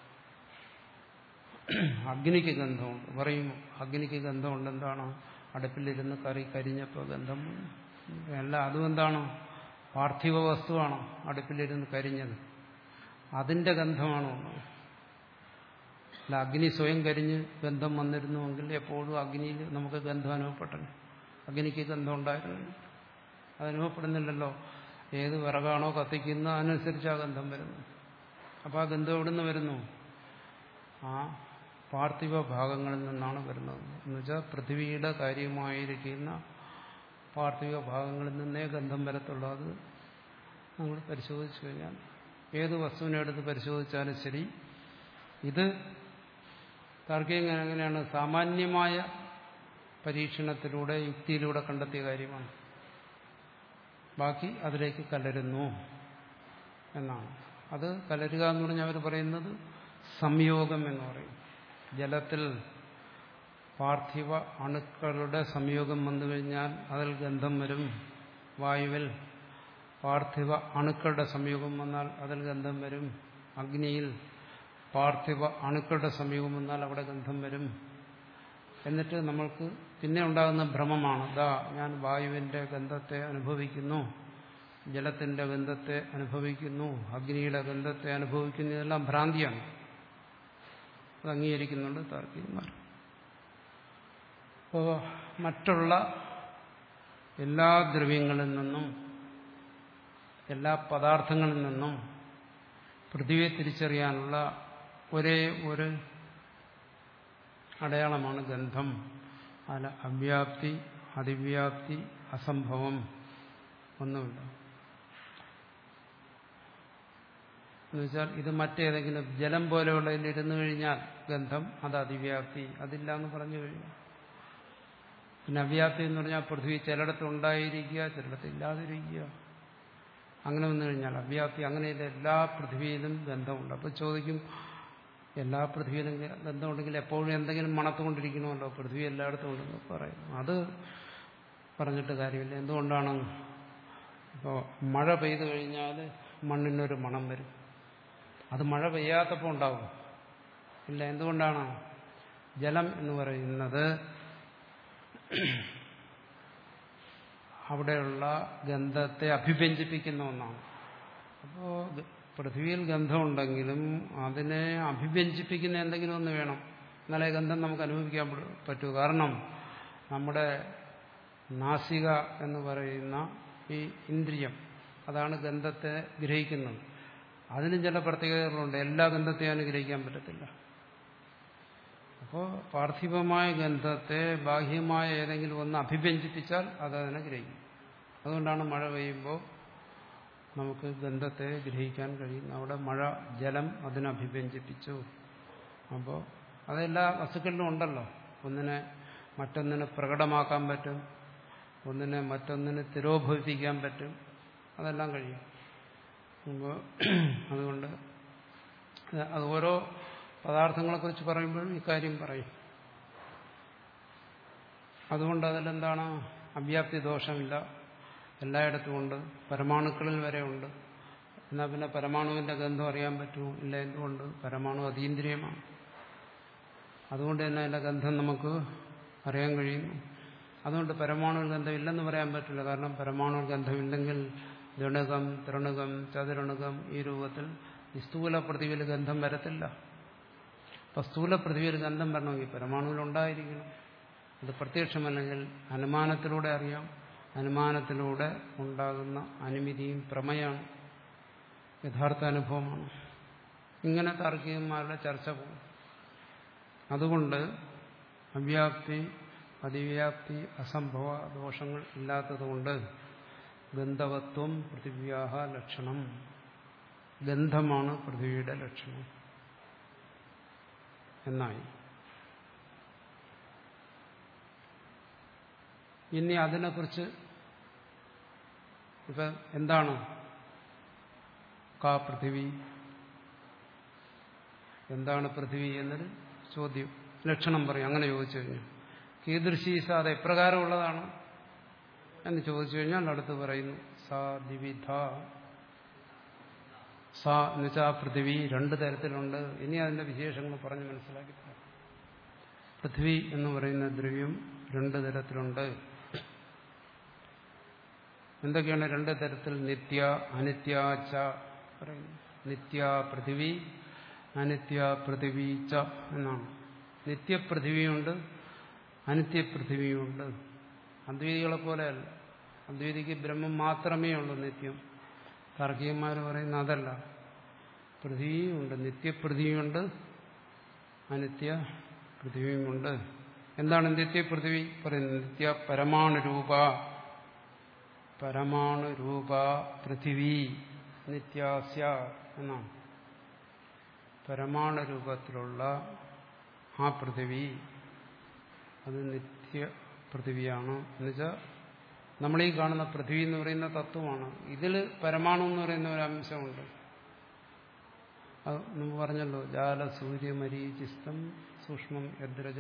അഗ്നിക്ക് ഗന്ധമുണ്ട്. പറയും അഗ്നിക്ക് ഗന്ധമുണ്ട്. എന്താണ്? അടുപ്പിലിരുന്ന് കറി കരിഞ്ഞപ്പോൾ ഗന്ധം. അല്ല, അതും എന്താണ്? പാർത്ഥിവ വസ്തുവാണോ അടുപ്പിലിരുന്ന് കരിഞ്ഞത്? അതിന്റെ ഗന്ധമാണോ? അല്ല, അഗ്നി സ്വയം കരിഞ്ഞ് ഗന്ധം വന്നിരുന്നുവെങ്കിൽ എപ്പോഴും അഗ്നിയിൽ നമുക്ക് ഗന്ധം അനുഭവപ്പെട്ടല്ലോ. അഗ്നിക്ക് ഗന്ധം ഉണ്ടായിരുന്നു, അതനുഭവപ്പെടുന്നില്ലല്ലോ. ഏത് വിറകാണോ കത്തിക്കുന്ന അതിനനുസരിച്ച് ആ ഗന്ധം വരുന്നു. അപ്പോൾ ആ ഗന്ധം എവിടെ നിന്ന് വരുന്നു? ആ പാർത്ഥിവ ഭാഗങ്ങളിൽ നിന്നാണ് വരുന്നത്. എന്നുവെച്ചാൽ പൃഥ്വിയുടെ കാര്യമായിരിക്കുന്ന പാർത്ഥിവ ഭാഗങ്ങളിൽ നിന്നേ ഗന്ധം വരത്തുള്ളൂ. അത് നമ്മൾ പരിശോധിച്ചു കഴിഞ്ഞാൽ ഏത് വസ്തുവിനെ എടുത്ത് പരിശോധിച്ചാലും ശരി, ഇത് താർക്കികം എങ്ങനെയാണ്? സാമാന്യമായ പരീക്ഷണത്തിലൂടെ, യുക്തിയിലൂടെ കണ്ടെത്തിയ കാര്യമാണ്. ബാക്കി അതിലേക്ക് കലരുന്നു എന്നാണ്. അത് കലരുക എന്ന് പറഞ്ഞാൽ അവർ പറയുന്നത് സംയോഗം എന്ന് പറയും. ജലത്തിൽ പാർത്ഥിവ അണുക്കളുടെ സംയോഗം വന്നു കഴിഞ്ഞാൽ അതിൽ ഗന്ധം വരും. വായുവിൽ പാർത്ഥിവ അണുക്കളുടെ സംയോഗം വന്നാൽ അതിൽ ഗന്ധം വരും. അഗ്നിയിൽ പാർത്ഥിവ അണുക്കളുടെ സംയോഗം വന്നാൽ അവിടെ ഗന്ധം വരും. എന്നിട്ട് നമ്മൾക്ക് പിന്നെ ഉണ്ടാകുന്ന ഭ്രമമാണ്, ദാ ഞാൻ വായുവിന്റെ ഗന്ധത്തെ അനുഭവിക്കുന്നു, ജലത്തിന്റെ ഗന്ധത്തെ അനുഭവിക്കുന്നു, അഗ്നിയുടെ ഗന്ധത്തെ അനുഭവിക്കുന്നു. ഇതെല്ലാം ഭ്രാന്തിയാണ്. അത് അംഗീകരിക്കുന്നുണ്ട് താർക്കികന്മാർ. അപ്പോൾ മറ്റുള്ള എല്ലാ ദ്രവ്യങ്ങളിൽ നിന്നും, എല്ലാ പദാർത്ഥങ്ങളിൽ നിന്നും പൃഥ്വിയെ തിരിച്ചറിയാനുള്ള ഒരേ ഒരു അടയാളമാണ് ഗന്ധം. അല്ല, അവ്യാപ്തി, അതിവ്യാപ്തി, അസംഭവം ഒന്നുമില്ല. എന്നുവെച്ചാൽ ഇത് മറ്റേതെങ്കിലും ജലം പോലെയുള്ളതിൽ ഇരുന്നു കഴിഞ്ഞാൽ ഗന്ധം, അത് അതിവ്യാപ്തി, അതില്ല എന്ന് പറഞ്ഞു കഴിഞ്ഞു. പിന്നെ അവ്യാപ്തി എന്ന് പറഞ്ഞാൽ പൃഥ്വി ചിലയിടത്ത് ഉണ്ടായിരിക്കുക, ചിലയിടത്ത് ഇല്ലാതിരിക്കുക, അങ്ങനെ വന്നു കഴിഞ്ഞാൽ അവ്യാപ്തി. അങ്ങനെയില്ല, എല്ലാ പൃഥ്വിയിലും ഗന്ധമുണ്ട്. അപ്പോൾ ചോദിക്കും, എല്ലാ പൃഥ്വിയിലും ഗന്ധമുണ്ടെങ്കിൽ എപ്പോഴും എന്തെങ്കിലും മണത്തുകൊണ്ടിരിക്കണമല്ലോ, പൃഥ്വി എല്ലായിടത്തും ഉണ്ടെന്ന് പറയും. അത് പറഞ്ഞിട്ട് കാര്യമില്ല. എന്തുകൊണ്ടാണ്? ഇപ്പോൾ മഴ പെയ്തു കഴിഞ്ഞാൽ മണ്ണിനൊരു മണം വരും. അത് മഴ പെയ്യാത്തപ്പോൾ ഉണ്ടാവും. ഇല്ല. എന്തുകൊണ്ടാണ്? ജലം എന്ന് പറയുന്നത് അവിടെയുള്ള ഗന്ധത്തെ അഭിവ്യഞ്ജിപ്പിക്കുന്ന ഒന്നാണ്. അപ്പോൾ പൃഥ്വിയിൽ ഗന്ധമുണ്ടെങ്കിലും അതിനെ അഭിവ്യഞ്ജിപ്പിക്കുന്ന എന്തെങ്കിലും ഒന്ന് വേണം, എന്നാലേ ഗന്ധം നമുക്ക് അനുഭവിക്കാൻ പറ്റൂ. കാരണം നമ്മുടെ നാസിക എന്ന് പറയുന്ന ഈ ഇന്ദ്രിയം അതാണ് ഗന്ധത്തെ ഗ്രഹിക്കുന്നത്. അതിനും ചില പ്രത്യേകതകളുണ്ട്. എല്ലാ ഗന്ധത്തെയും അനുഗ്രഹിക്കാൻ പറ്റത്തില്ല. അപ്പോൾ പാർത്ഥിവമായ ഗന്ധത്തെ ബാഹ്യമായ ഏതെങ്കിലും ഒന്ന് അഭിവ്യഞ്ജിപ്പിച്ചാൽ അതതിനെ ഗ്രഹിക്കും. അതുകൊണ്ടാണ് മഴ പെയ്യുമ്പോൾ നമുക്ക് ഗന്ധത്തെ ഗ്രഹിക്കാൻ കഴിയും. അവിടെ മഴ ജലം അതിനെ അഭിവ്യഞ്ജിപ്പിച്ചു. അപ്പോൾ അതെല്ലാ വസ്തുക്കളിലും ഉണ്ടല്ലോ. ഒന്നിനെ മറ്റൊന്നിനെ പ്രകടമാക്കാൻ പറ്റും, ഒന്നിനെ മറ്റൊന്നിനെ തിരോഭവിപ്പിക്കാൻ പറ്റും, അതെല്ലാം കഴിയും. അപ്പോൾ അതുകൊണ്ട് അത് ഓരോ പദാർത്ഥങ്ങളെക്കുറിച്ച് പറയുമ്പോഴും ഇക്കാര്യം പറയും. അതുകൊണ്ട് അതിലെന്താണ്? അവ്യാപ്തി ദോഷമില്ല, എല്ലായിടത്തും ഉണ്ട്, പരമാണുക്കളിൽ വരെ ഉണ്ട്. എന്നാൽ പിന്നെ പരമാണുവിന്റെ ഗന്ധം അറിയാൻ പറ്റുമോ? ഇല്ല. എന്തുകൊണ്ട്? പരമാണു അതീന്ദ്രിയമാണ്. അതുകൊണ്ട് തന്നെ അതിന്റെ ഗന്ധം നമുക്ക് അറിയാൻ കഴിയുന്നു. അതുകൊണ്ട് പരമാണു ഗന്ധം ഇല്ലെന്ന് പറയാൻ പറ്റില്ല. കാരണം പരമാണു ഗന്ധമില്ലെങ്കിൽ ദണുകം ത്രണുകം ചതുരണുകം ഈ രൂപത്തിൽ ഈ സ്ഥൂല പൃഥ്വിയിൽ ഗന്ധം വരത്തില്ല. അപ്പൊ സ്ഥൂല പൃഥ്വിയിൽ ഗന്ധം വരണമെങ്കിൽ പരമാണുവിലുണ്ടായിരിക്കണം. അത് പ്രത്യക്ഷമല്ലെങ്കിൽ അനുമാനത്തിലൂടെ അറിയാം. അനുമാനത്തിലൂടെ ഉണ്ടാകുന്ന അനുമതിയും പ്രമയാണ്, യഥാർത്ഥ അനുഭവമാണ്. ഇങ്ങനെ താർക്കികന്മാരുടെ ചർച്ച പോകും. അതുകൊണ്ട് അവ്യാപ്തി അതിവ്യാപ്തി അസംഭവ ദോഷങ്ങൾ ഇല്ലാത്തതുകൊണ്ട് ഗന്ധവത്വം പൃഥിവ്യാഹ ലക്ഷണം, ഗന്ധമാണ് പൃഥ്വിയുടെ ലക്ഷണം എന്നായി. ഇനി അതിനെക്കുറിച്ച് ഇപ്പൊ എന്താണ് കാ പൃഥിവി, എന്താണ് പൃഥിവി എന്നൊരു ചോദ്യം, ലക്ഷണം പറയും. അങ്ങനെ ചോദിച്ചു കഴിഞ്ഞാൽ കീദൃശീസ അത് എപ്രകാരമുള്ളതാണ് എന്ന് ചോദിച്ചു കഴിഞ്ഞാൽ അടുത്ത് പറയുന്നു സാ ദിവിധ. സാ എന്ന് വെച്ചാൽ പൃഥിവി രണ്ടു തരത്തിലുണ്ട്. ഇനി അതിന്റെ വിശേഷങ്ങൾ പറഞ്ഞ് മനസ്സിലാക്കി തരാം. പൃഥ്വി എന്ന് പറയുന്ന ദ്രവ്യം രണ്ടു തരത്തിലുണ്ട്. എന്തൊക്കെയാണ് രണ്ട് തരത്തിൽ? നിത്യ അനിത്യാച്ച പറയുന്നു. നിത്യ പൃഥിവി അനിത്യ പൃഥിവി ച എന്നാണ്. നിത്യപൃഥിവിയുണ്ട്, അനിത്യപൃഥിവിയുണ്ട്. അദ്വൈതികളെ പോലെയല്ല. അദ്വൈതിക്ക് ബ്രഹ്മം മാത്രമേ ഉള്ളൂ നിത്യം. താർക്കികന്മാർ പറയുന്ന അതല്ല. പൃഥിവിയുണ്ട്, നിത്യപൃഥിവിയുണ്ട്, അനിത്യ പൃഥിവിയുമുണ്ട്. എന്താണ് നിത്യപൃഥിവി പറയുന്നത്? നിത്യ പരമാണുരൂപ, പരമാണുരൂപ പൃഥിവി നിത്യാസ്യ എന്നാണ്. പരമാണുരൂപത്തിലുള്ള ആ പൃഥിവി അത് നിത്യ പൃഥിവിയാണ്. എന്നുവെച്ചാൽ നമ്മളീ കാണുന്ന പൃഥിവി എന്ന് പറയുന്ന തത്വമാണ്. ഇതിൽ പരമാണു എന്ന് പറയുന്ന ഒരു അംശമുണ്ട്. അത് നമ്മൾ പറഞ്ഞല്ലോ, ജാല സൂര്യ മരീചിസ്തം സൂക്ഷ്മം യദ്രജ.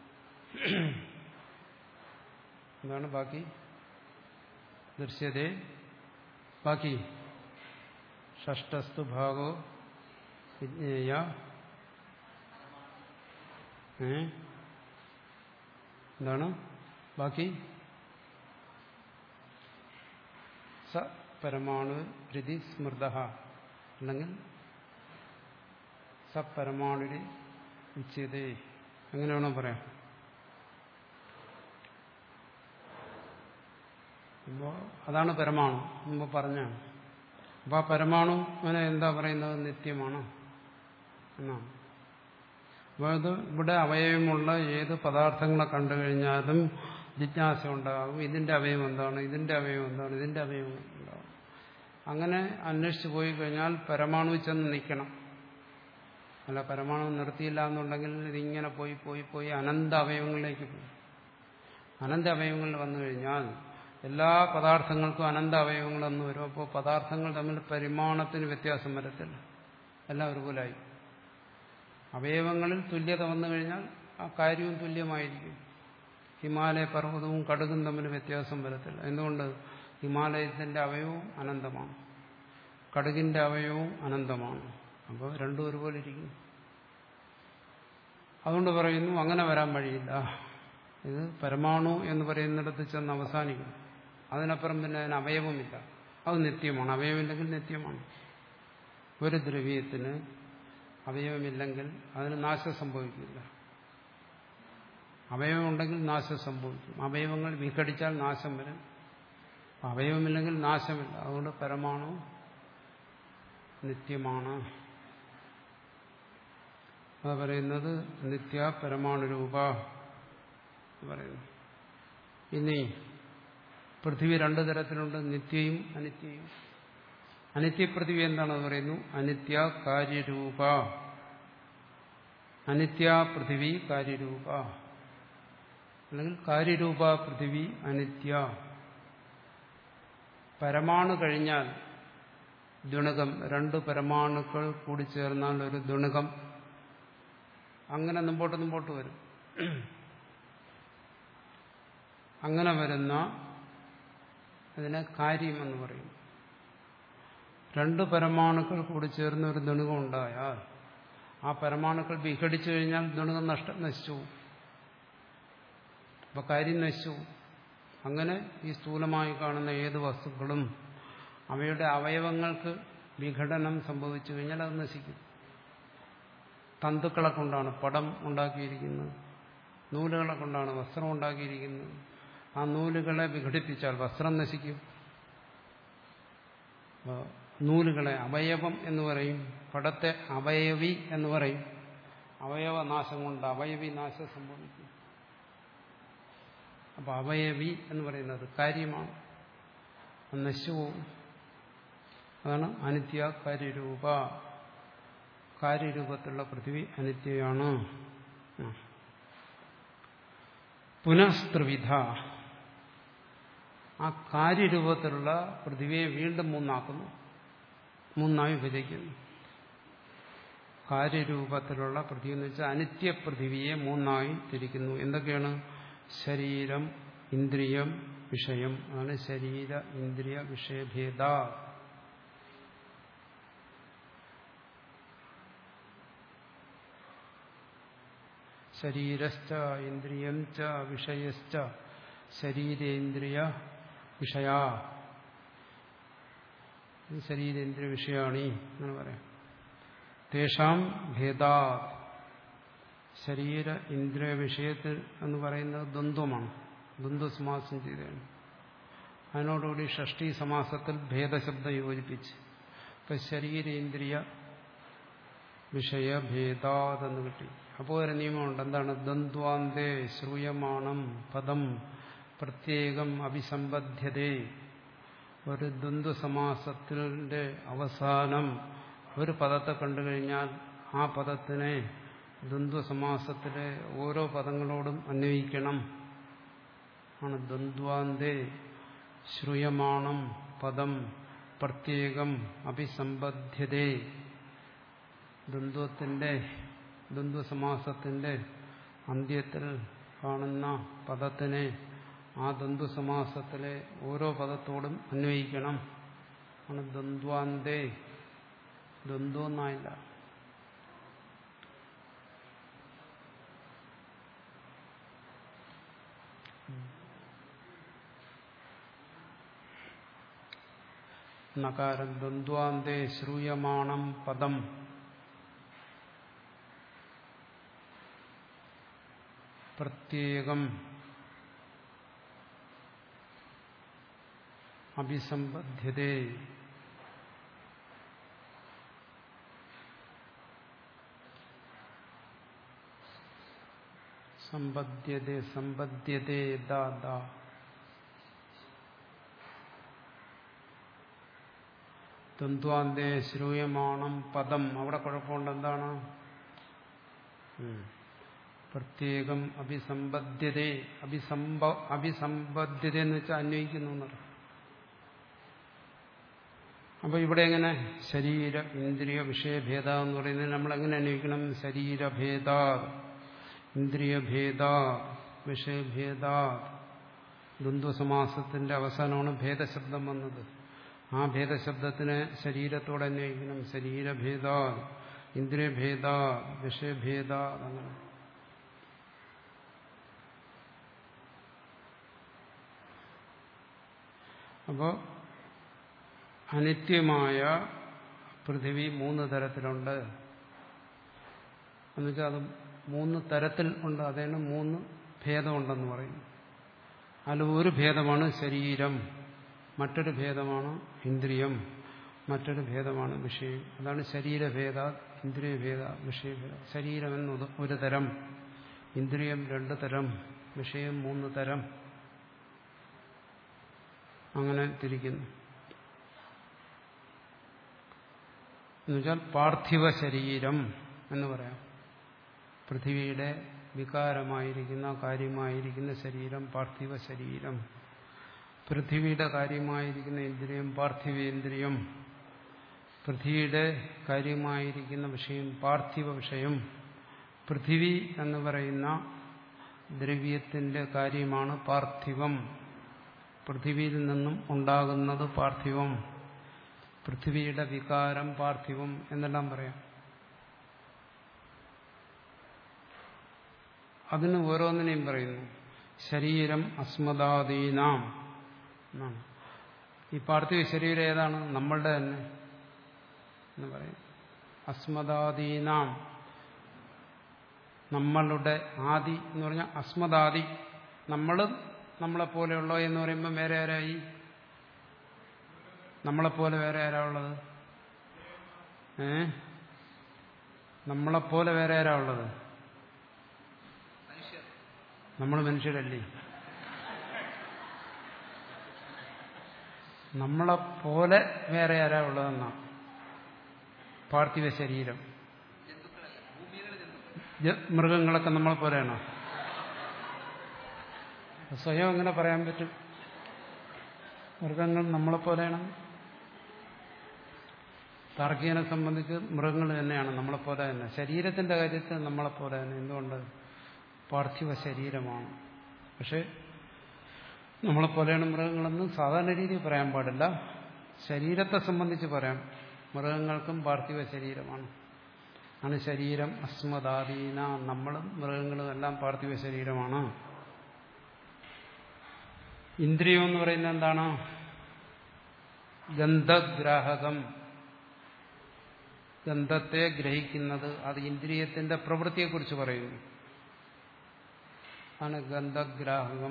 എന്താണ് ബാക്കി? ദൃശ്യതേ ബാക്കി ഷഷ്ടസ്തു ഭാഗോ വിജ്ഞേയ. ഏ എന്താണ് ബാക്കി? സ പരമാണു രിതി സ്മൃത, അല്ലെങ്കിൽ സ പരമാണുരി ഉച്യതേ. എങ്ങനെ വേണം പറയാം? അപ്പോൾ അതാണ് പരമാണു മുമ്പ് പറഞ്ഞാണ്. അപ്പോൾ ആ പരമാണു അങ്ങനെ എന്താ പറയുന്നത്? നിത്യമാണ് എന്നാണ്. അപ്പോൾ ഇത് ഇവിടെ അവയവമുള്ള ഏത് പദാർത്ഥങ്ങളെ കണ്ടു കഴിഞ്ഞാലും ജിജ്ഞാസ ഉണ്ടാകും. ഇതിന്റെ അവയവം എന്താണ്, ഇതിന്റെ അവയവം എന്താണ്, ഇതിന്റെ അവയവം ഉണ്ടാകും. അങ്ങനെ അന്വേഷിച്ചു പോയി കഴിഞ്ഞാൽ പരമാണു ചെന്ന് നിൽക്കണം. അല്ല, പരമാണു നിർത്തിയില്ല എന്നുണ്ടെങ്കിൽ ഇതിങ്ങനെ പോയി പോയി പോയി അനന്ത അവയവങ്ങളിലേക്ക് പോകും. അനന്ത അവയവങ്ങളിൽ വന്നു കഴിഞ്ഞാൽ എല്ലാ പദാർത്ഥങ്ങൾക്കും അനന്ത അവയവങ്ങളെന്ന് വരും. അപ്പോൾ പദാർത്ഥങ്ങൾ തമ്മിൽ പരിമാണത്തിന് വ്യത്യാസം വരത്തില്ല, എല്ലാം ഒരുപോലായി. അവയവങ്ങളിൽ തുല്യത വന്നു കഴിഞ്ഞാൽ ആ കാര്യവും തുല്യമായിരിക്കും. ഹിമാലയ പർവ്വതവും കടുകും തമ്മിൽ വ്യത്യാസം വരത്തില്ല. എന്തുകൊണ്ട്? ഹിമാലയത്തിന്റെ അവയവവും അനന്തമാണ്, കടുകിന്റെ അവയവവും അനന്തമാണ്. അപ്പോൾ രണ്ടും ഒരുപോലെ ഇരിക്കും. അതുകൊണ്ട് പറയുന്നു അങ്ങനെ വരാൻ വഴിയില്ല. ഇത് പരമാണു എന്ന് പറയുന്നിടത്ത് ചെന്ന് അവസാനിക്കും. അതിനപ്പുറം പിന്നെ അതിന് അവയവമില്ല. അത് നിത്യമാണ്. അവയവമില്ലെങ്കിൽ നിത്യമാണ്. ഒരു ദ്രവ്യത്തിന് അവയവമില്ലെങ്കിൽ അതിന് നാശം സംഭവിക്കില്ല. അവയവമുണ്ടെങ്കിൽ നാശം സംഭവിക്കും. അവയവങ്ങൾ വിഘടിച്ചാൽ നാശം വരും. അവയവമില്ലെങ്കിൽ നാശമില്ല. അതുകൊണ്ട് പരമാണു നിത്യമാണ്. അത് പറയുന്നത് നിത്യ പരമാണു രൂപ പറയുന്നു. ഇനി പൃഥ്വി രണ്ടു തരത്തിലുണ്ട്, നിത്യയും അനിത്യയും. അനിത്യപൃഥ്വി എന്താണെന്ന് പറയുന്നു? അനിത്യ കാര്യരൂപ. അനിത്യ പൃഥ്വി കാര്യരൂപ, അല്ലെങ്കിൽ കാര്യരൂപ പൃഥ്വി അനിത്യ. പരമാണു കഴിഞ്ഞാൽ ദുണകം, രണ്ട് പരമാണുക്കൾ കൂടി ചേർന്നാൽ ഒരു ദുണകം. അങ്ങനെ മുമ്പോട്ട് മുമ്പോട്ട് വരും. അങ്ങനെ വരുന്ന അതിനെ കാര്യം എന്ന് പറയും. രണ്ട് പരമാണുക്കൾ കൂടി ചേർന്ന് ഒരു ദുണകം ഉണ്ടായാൽ ആ പരമാണുക്കൾ വിഘടിച്ചു കഴിഞ്ഞാൽ ദുണകം നഷ്ട നശിച്ചു. അപ്പൊ കാര്യം നശിച്ചു. അങ്ങനെ ഈ സ്ഥൂലമായി കാണുന്ന ഏത് വസ്തുക്കളും അവയുടെ അവയവങ്ങൾക്ക് വിഘടനം സംഭവിച്ചു കഴിഞ്ഞാൽ അത് നശിക്കും. തന്തുക്കളെ കൊണ്ടാണ് പടം ഉണ്ടാക്കിയിരിക്കുന്നത്, നൂലുകളെ കൊണ്ടാണ് വസ്ത്രം ഉണ്ടാക്കിയിരിക്കുന്നത്. ആ നൂലുകളെ വിഘടിപ്പിച്ചാൽ വസ്ത്രം നശിക്കും. നൂലുകളെ അവയവം എന്ന് പറയും, പടത്തെ അവയവി എന്ന് പറയും. അവയവനാശം കൊണ്ട് അവയവി നാശം സംഭവിക്കും. അപ്പൊ അവയവി എന്ന് പറയുന്നത് കാര്യമാണ്, നശിച്ചുപോകും. അതാണ് അനിത്യ കാര്യരൂപ. കാര്യരൂപത്തിലുള്ള പൃഥ്വി അനിത്യയാണ്. പുനഃസ്ത്രിവിധ. ആ കാര്യരൂപത്തിലുള്ള പൃഥ്വിയെ വീണ്ടും മൂന്നാക്കുന്നു, മൂന്നായി വിഭജിക്കുന്നു. കാര്യരൂപത്തിലുള്ള പൃഥ്വി എന്ന് വെച്ചാൽ അനിത്യപൃഥ്വിയെ മൂന്നായി തിരിക്കുന്നു. എന്തൊക്കെയാണ്? ശരീരം, ഇന്ദ്രിയം, വിഷയം. അതാണ് ശരീര ഇന്ദ്രിയ വിഷയഭേദ. ശരീരശ്ച ഇന്ദ്രിയം ച വിഷയശ്ച ശരീരേന്ദ്രിയ വിഷയ. ശരീരേന്ദ്രിയ വിഷയാണി എന്ന് പറയാം. തേഷാം ഭേദാ. ശരീര ഇന്ദ്രിയ വിഷയത്തിൽ എന്ന് പറയുന്നത് ദ്വന്ദ്വമാണ്. ദ്വന്ദ്വ സമാസം ചെയ്തതാണ്. അതിനോടുകൂടി ഷഷ്ടി സമാസത്തിൽ ഭേദശബ്ദം യോജിപ്പിച്ച് ഇപ്പൊ ശരീരേന്ദ്രിയ വിഷയഭേദാതെന്ന് കിട്ടി. അപ്പോൾ ഒരു നിയമമുണ്ട്. എന്താണ്? ദ്വന്ദ്വാന്തേ ശ്രൂയമാണം പദം പ്രത്യേകം അഭിസംബദ്ധ്യതേ. ഒരു ദ്വന്ദ്വ സമാസത്തിന്റെ അവസാനം ഒരു പദത്തെ കണ്ടുകഴിഞ്ഞാൽ ആ പദത്തിനെ ദ്വന്ദ്വ സമാസത്തിലെ ഓരോ പദങ്ങളോടും അന്വയിക്കണം. ആണ് ദ്വന്ദ്വാന്തേ ശ്രൂയമാണം പദം പ്രത്യേകം അഭിസംബദ്ധ്യതേ. ദ്വന്ദ്വത്തിന്റെ ദ്വന്ദ്വസമാസത്തിന്റെ അന്ത്യത്തിൽ കാണുന്ന പദത്തിനെ ആ ദ്വന്ദ്വസമാസത്തിലെ ഓരോ പദത്തോടും അന്വയിക്കണം. ആണ് ദ്വന്ദ്വാന്തേ. ദ്വന്ദ്വൊന്നായില്ല. നകാരം ദ്വന്ദ്വാന്തേ ശ്രൂയമാണം പദം പ്രത്യേകം അഭിസംബദ്ധ്യതേ. സമ്പദ്ധ്യതേ സമ്പദ്ധ്യതേ ദാ ദാ. ദ്വന്ദ്വാന്തേ ശ്രൂയമാണം പദം. അവിടെ കുഴപ്പമുണ്ട്. എന്താണ്? പ്രത്യേകം അഭിസംബദ്ധ്യതേ. അഭിസംബ അഭിസംബദ്ധ്യത എന്ന് വെച്ചാൽ അന്വയിക്കുന്നു എന്നറിയാം. അപ്പൊ ഇവിടെ എങ്ങനെ? ശരീര ഇന്ദ്രിയ വിഷയഭേദ എന്ന് പറയുന്നത് നമ്മൾ എങ്ങനെ അന്വയിക്കണം? ശരീരഭേദ, ഇന്ദ്രിയഭേദ, വിഷയഭേദ. ദ്വന്ദ്വസമാസത്തിന്റെ അവസാനമാണ് ഭേദശബ്ദം വന്നത്. ആ ഭേദശബ്ദത്തിനെ ശരീരത്തോടെ അന്വയിക്കണം. ശരീരഭേദ, ഇന്ദ്രിയഭേദ, വിഷയഭേദ. അങ്ങനെ അപ്പോൾ അനിത്യമായ പൃഥിവി മൂന്ന് തരത്തിലുണ്ട് എന്നുവെച്ചാൽ അത് മൂന്ന് തരത്തിൽ ഉണ്ട്. അതേന്ന് മൂന്ന് ഭേദമുണ്ടെന്ന് പറയും. അതിൽ ഒരു ഭേദമാണ് ശരീരം, മറ്റൊരു ഭേദമാണ് ഇന്ദ്രിയം, മറ്റൊരു ഭേദമാണ് വിഷയം. അതാണ് ശരീരഭേദ, ഇന്ദ്രിയഭേദ, വിഷയഭേദ. ശരീരം എന്നത് ഒരു തരം, ഇന്ദ്രിയം രണ്ട് തരം, വിഷയം മൂന്ന് തരം. അങ്ങനെ തിരിക്കുന്നു. എന്നുവെച്ചാൽ പാർത്ഥിവ ശരീരം എന്ന് പറയാം. പൃഥിവിയുടെ വികാരമായിരിക്കുന്ന കാര്യമായിരിക്കുന്ന ശരീരം പാർത്ഥിവ ശരീരം. പൃഥിവിയുടെ കാര്യമായിരിക്കുന്ന ഇന്ദ്രിയം പാർത്ഥിവേന്ദ്രിയം. പൃഥ്വിയുടെ കാര്യമായിരിക്കുന്ന വിഷയം പാർത്ഥിവ വിഷയം. പൃഥിവി എന്ന് പറയുന്ന ദ്രവ്യത്തിന്റെ കാര്യമാണ് പാർത്ഥിവം. പൃഥിവിയിൽ നിന്നും ഉണ്ടാകുന്നത് പാർത്ഥിവം. പൃഥിവിയുടെ വികാരം പാർത്ഥിവം എന്നെല്ലാം പറയാം. അതിന് ഓരോന്നിനെയും പറയുന്നു. ശരീരം അസ്മദാദീനാം എന്നാണ്. ഈ പാർത്ഥിവ ശരീരം ഏതാണ്? നമ്മളുടെ തന്നെ എന്ന് പറയും. അസ്മദാദീനാം, നമ്മളുടെ. ആദി എന്ന് പറഞ്ഞാൽ അസ്മദാദി, നമ്മളും നമ്മളെപ്പോലെയുള്ളോ എന്ന് പറയുമ്പോൾ വേറെ ആരായി? നമ്മളെപ്പോലെ വേറെ ആരാ ഉള്ളത്? ഏ നമ്മളെപ്പോലെ വേറെ ആരാ ഉള്ളത്? നമ്മൾ മനുഷ്യരല്ലേ? നമ്മളെപ്പോലെ വേറെ ആരാ ഉള്ളതെന്നാ പാർത്ഥിവ ശരീരം. മൃഗങ്ങളൊക്കെ നമ്മളെ പോലെയാണോ? സ്വയം എങ്ങനെ പറയാൻ പറ്റും മൃഗങ്ങൾ നമ്മളെപ്പോലെയാണ്? താർക്കികനെ സംബന്ധിച്ച് മൃഗങ്ങൾ തന്നെയാണ് നമ്മളെപ്പോലെ തന്നെ. ശരീരത്തിന്റെ കാര്യത്തിൽ നമ്മളെപ്പോലെ തന്നെ. എന്തുകൊണ്ട്? പാർത്ഥിവ ശരീരമാണ്. പക്ഷെ നമ്മളെപ്പോലെയാണ് മൃഗങ്ങളെന്ന് സാധാരണ രീതിയിൽ പറയാൻ പാടില്ല. ശരീരത്തെ സംബന്ധിച്ച് പറയാം. മൃഗങ്ങൾക്കും പാർത്ഥിവ ശരീരമാണ്. ആണ് ശരീരം അസ്മദാദീന. നമ്മളും മൃഗങ്ങളും എല്ലാം പാർത്ഥിവ ശരീരമാണ്. ഇന്ദ്രിയം എന്ന് പറയുന്നത് എന്താണ്? ഗന്ധഗ്രാഹകം, ഗന്ധത്തെ ഗ്രഹിക്കുന്നത്. അത് ഇന്ദ്രിയത്തിന്റെ പ്രവൃത്തിയെക്കുറിച്ച് പറയുന്നു. ആണ് ഗന്ധഗ്രാഹകം.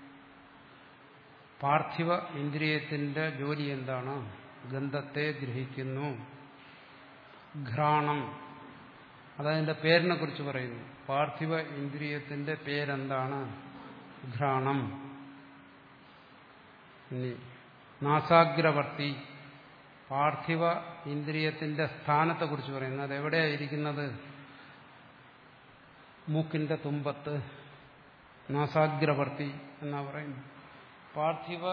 പാർത്ഥിവ ഇന്ദ്രിയത്തിന്റെ ജോലി എന്താണ്? ഗന്ധത്തെ ഗ്രഹിക്കുന്നു. ഘ്രാണം, അതതിന്റെ പേരിനെ കുറിച്ച് പറയുന്നു. പാർത്ഥിവ ഇന്ദ്രിയത്തിന്റെ പേരെന്താണ്? ഘ്രാണം. ഇനി നാസാഗ്രവർത്തി, പാർത്ഥിവ ഇന്ദ്രിയത്തിന്റെ സ്ഥാനത്തെ കുറിച്ച് പറയുന്നു. അതെവിടെയായിരിക്കുന്നത്? മൂക്കിന്റെ തുമ്പത്ത്. നാസാഗ്രവർത്തി എന്നാ പറയുന്നു. പാർത്ഥിവ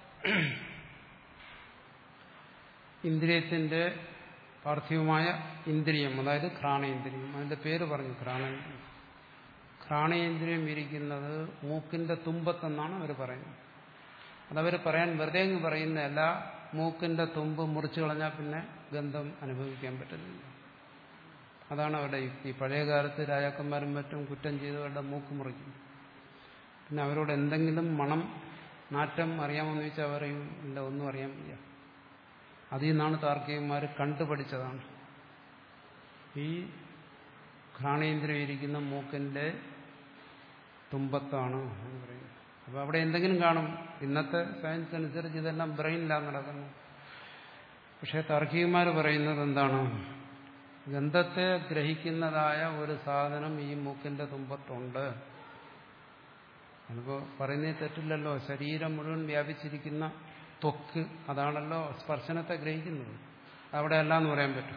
ഇന്ദ്രിയത്തിന്റെ പാർത്ഥിവമായ ഇന്ദ്രിയം, അതായത് ഘ്രാണേന്ദ്രിയം. അതിന്റെ പേര് പറഞ്ഞു, ഘ്രാണേന്ദ്രിയം. ഘ്രാണേന്ദ്രിയം ഇരിക്കുന്നത് മൂക്കിന്റെ തുമ്പത്തെന്നാണ് അവർ പറയുന്നത്. അതവർ പറയാൻ വെറുതെ അങ്ങ് പറയുന്നതല്ല. മൂക്കിന്റെ തുമ്പ് മുറിച്ചു കളഞ്ഞാൽ പിന്നെ ഗന്ധം അനുഭവിക്കാൻ പറ്റുന്നില്ല. അതാണ് അവരുടെ യുക്തി. പഴയ കാലത്ത് രാജാക്കന്മാരും മറ്റും കുറ്റം ചെയ്തവരുടെ മൂക്ക് മുറിക്കും. പിന്നെ അവരോട് എന്തെങ്കിലും മണം, നാറ്റം അറിയാമെന്ന് ചോദിച്ചാൽ പറയും ഇല്ല, ഒന്നും അറിയാൻ വയ്യ. അതിൽ നിന്നാണ് താർക്കികന്മാർ കണ്ടുപഠിച്ചതാണ്. ഈ ഘ്രാണേന്ദ്രിയം ഇരിക്കുന്ന മൂക്കിന്റെ തുമ്പത്താണ് എന്ന് പറയുന്നത്. അപ്പൊ അവിടെ എന്തെങ്കിലും കാണും. ഇന്നത്തെ സയൻസ് അനുസരിച്ച് ഇതെല്ലാം ബ്രെയിനിലാണ് നടക്കുന്നത്. പക്ഷെ താർക്കികന്മാർ പറയുന്നത് എന്താണ്? ഗന്ധത്തെ ഗ്രഹിക്കുന്നതായ ഒരു സാധനം ഈ മൂക്കിന്റെ തുമ്പത്തുണ്ട്. അതിപ്പോ പറയുന്നത് തെറ്റില്ലല്ലോ. ശരീരം മുഴുവൻ വ്യാപിച്ചിരിക്കുന്ന ത്വക്ക്, അതാണല്ലോ സ്പർശനത്തെ ഗ്രഹിക്കുന്നത്. അവിടെ അല്ല എന്ന് പറയാൻ പറ്റും.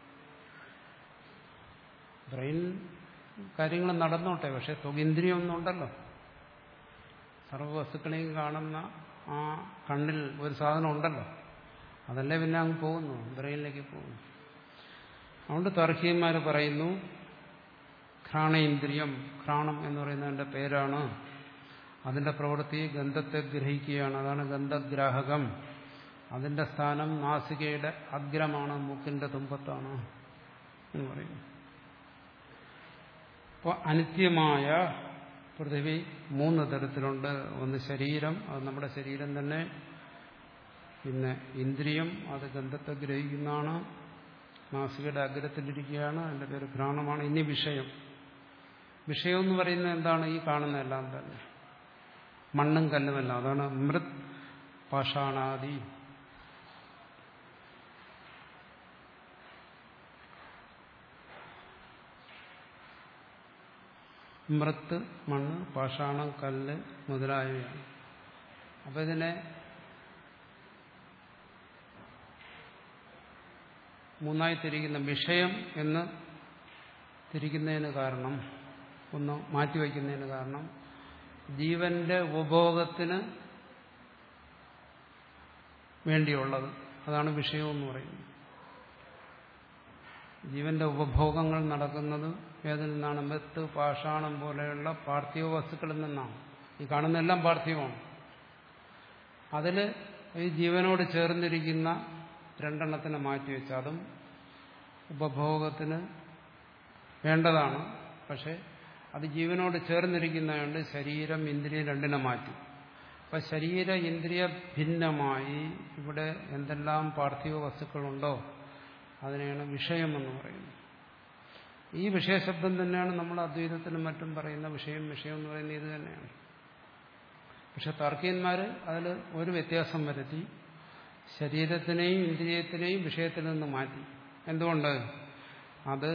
ബ്രെയിൻ കാര്യങ്ങൾ നടന്നോട്ടെ, പക്ഷെ ത്വകിന്ദ്രിയം ഒന്നുണ്ടല്ലോ. സർവ്വവസ്തുക്കളെയും കാണുന്ന ആ കണ്ണിൽ ഒരു സാധനം ഉണ്ടല്ലോ. അതല്ലേ പിന്നെ അങ്ങ് പോകുന്നു, ബ്രെയിനിലേക്ക് പോകുന്നു. അതുകൊണ്ട് താർക്കികന്മാർ പറയുന്നു ഘ്രാണേന്ദ്രിയം, ഘ്രാണം എന്ന് പറയുന്നതിന്റെ പേരാണ്. അതിന്റെ പ്രവൃത്തി ഗന്ധത്തെ ഗ്രഹിക്കുകയാണ്. അതാണ് ഗന്ധഗ്രാഹകം. അതിന്റെ സ്ഥാനം നാസികയുടെ അഗ്രമാണ്, മൂക്കിന്റെ തുമ്പത്താണ് എന്ന് പറയുന്നു. അപ്പോൾ അനിത്യമായ പൃഥിവി മൂന്ന് തരത്തിലുണ്ട്. ഒന്ന് ശരീരം, അത് നമ്മുടെ ശരീരം തന്നെ. പിന്നെ ഇന്ദ്രിയം അത് ഗന്ധത്തെ ഗ്രഹിക്കുന്നതാണ്, നാസികയുടെ അഗ്രത്തിലിരിക്കുകയാണ്, അതിൻ്റെ പേര് ഘ്രാണമാണ്. ഇനി വിഷയം. വിഷയം എന്ന് പറയുന്നത് എന്താണ്? ഈ കാണുന്നതെല്ലാം തന്നെ, മണ്ണും കല്ലുമല്ല. അതാണ് മൃത് പാഷാണാദി. മൃത്ത്, മണ്ണ്, പാഷാണം, കല്ല് മുതലായവയാണ്. അപ്പൊ ഇതിനെ മൂന്നായി തിരിക്കുന്ന വിഷയം എന്ന് തിരിക്കുന്നതിന് കാരണം, ഒന്ന് മാറ്റിവയ്ക്കുന്നതിന് കാരണം, ജീവന്റെ ഉപഭോഗത്തിന് വേണ്ടിയുള്ളത്, അതാണ് വിഷയം എന്ന് പറയുന്നത്. ജീവന്റെ ഉപഭോഗങ്ങൾ നടക്കുന്നത് ഏതിൽ നിന്നാണ്? മെത്ത്, പാഷാണം പോലെയുള്ള പാർത്ഥിവ വസ്തുക്കളിൽ നിന്നാണ്. ഈ കാണുന്നതെല്ലാം പാർത്ഥിവമാണ്. അതിൽ ഈ ജീവനോട് ചേർന്നിരിക്കുന്ന രണ്ടെണ്ണത്തിനെ മാറ്റിവെച്ച്, അതും ഉപഭോഗത്തിന് വേണ്ടതാണ്. പക്ഷെ അത് ജീവനോട് ചേർന്നിരിക്കുന്നതുകൊണ്ട് ശരീരം, ഇന്ദ്രിയം രണ്ടിനെ മാറ്റി. അപ്പം ശരീര ഇന്ദ്രിയ ഭിന്നമായി ഇവിടെ എന്തെല്ലാം പാർത്ഥിവ വസ്തുക്കളുണ്ടോ അതിനെയാണ് വിഷയമെന്ന് പറയുന്നത്. ഈ വിഷയശബ്ദം തന്നെയാണ് നമ്മൾ അദ്വൈതത്തിലും മറ്റും പറയുന്ന വിഷയം. വിഷയം എന്ന് പറയുന്നത് ഇത് തന്നെയാണ്. പക്ഷെ താർക്കികന്മാർ അതിൽ ഒരു വ്യത്യാസം വരുത്തി, ശരീരത്തിനെയും ഇന്ദ്രിയത്തിനെയും വിഷയത്തിൽ നിന്ന് മാറ്റി. എന്തുകൊണ്ട്? അത്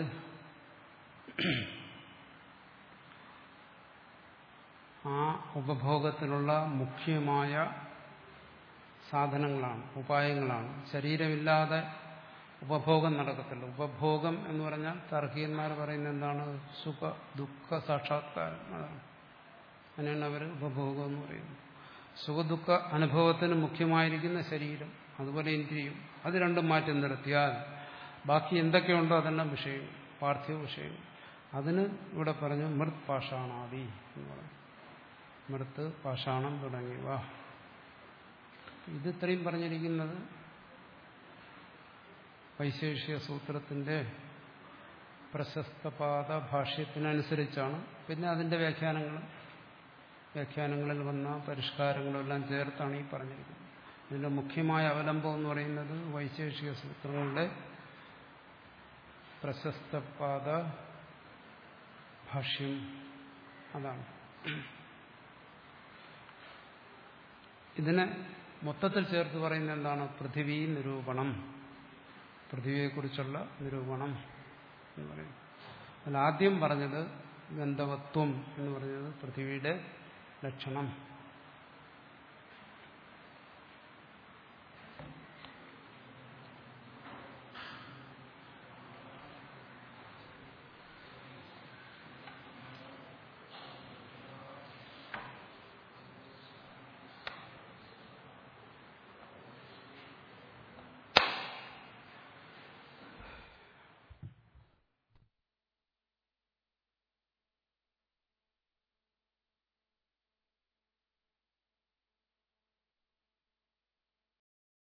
ആ ഉപഭോഗത്തിനുള്ള മുഖ്യമായ സാധനങ്ങളാണ്, ഉപായങ്ങളാണ്. ശരീരമില്ലാതെ ഉപഭോഗം നടക്കത്തില്ല. ഉപഭോഗം എന്ന് പറഞ്ഞാൽ താർക്കികന്മാർ പറയുന്നത് എന്താണ്? സുഖ ദുഃഖ സാക്ഷാത്കാരം. അതാണ്, അങ്ങനെയാണ് അവർ ഉപഭോഗം എന്ന് പറയുന്നത്. സുഖദുഃഖ അനുഭവത്തിന് മുഖ്യമായിരിക്കുന്ന ശരീരം, അതുപോലെ ഇന്ദ്രിയം, അത് രണ്ടും മാറ്റി നിർത്തിയാൽ ബാക്കി എന്തൊക്കെയുണ്ടോ അതെല്ലാം വിഷയം, പാർത്ഥിവ വിഷയം. അതിന് ഇവിടെ പറഞ്ഞു മൃത് പാഷാണാദി എന്ന് പറഞ്ഞു. മൃത്ത്, പാഷാണം തുടങ്ങിയവ. ഇത് ഇത്രയും പറഞ്ഞിരിക്കുന്നത് വൈശേഷിക സൂത്രത്തിന്റെ പ്രശസ്തപാദ ഭാഷ്യത്തിനനുസരിച്ചാണ്. പിന്നെ അതിന്റെ വ്യാഖ്യാനങ്ങളും വ്യാഖ്യാനങ്ങളിൽ വന്ന പരിഷ്കാരങ്ങളും എല്ലാം ചേർത്താണ് ഈ പറഞ്ഞിരിക്കുന്നത്. ഇതിന്റെ മുഖ്യമായ അവലംബം എന്ന് പറയുന്നത് വൈശേഷിക സൂത്രങ്ങളുടെ പ്രശസ്തപാദ ഭാഷ്യം, അതാണ്. ഇതിനെ മൊത്തത്തിൽ ചേർത്ത് പറയുന്നത് എന്താണ്? പൃഥിവീ നിരൂപണം, പൃഥിവിയെക്കുറിച്ചുള്ള നിരൂപണം എന്ന് പറയും. അതിൽ ആദ്യം പറഞ്ഞത് ഗന്ധവത്വം എന്ന് പറഞ്ഞത് പൃഥിവിയുടെ ലക്ഷണം.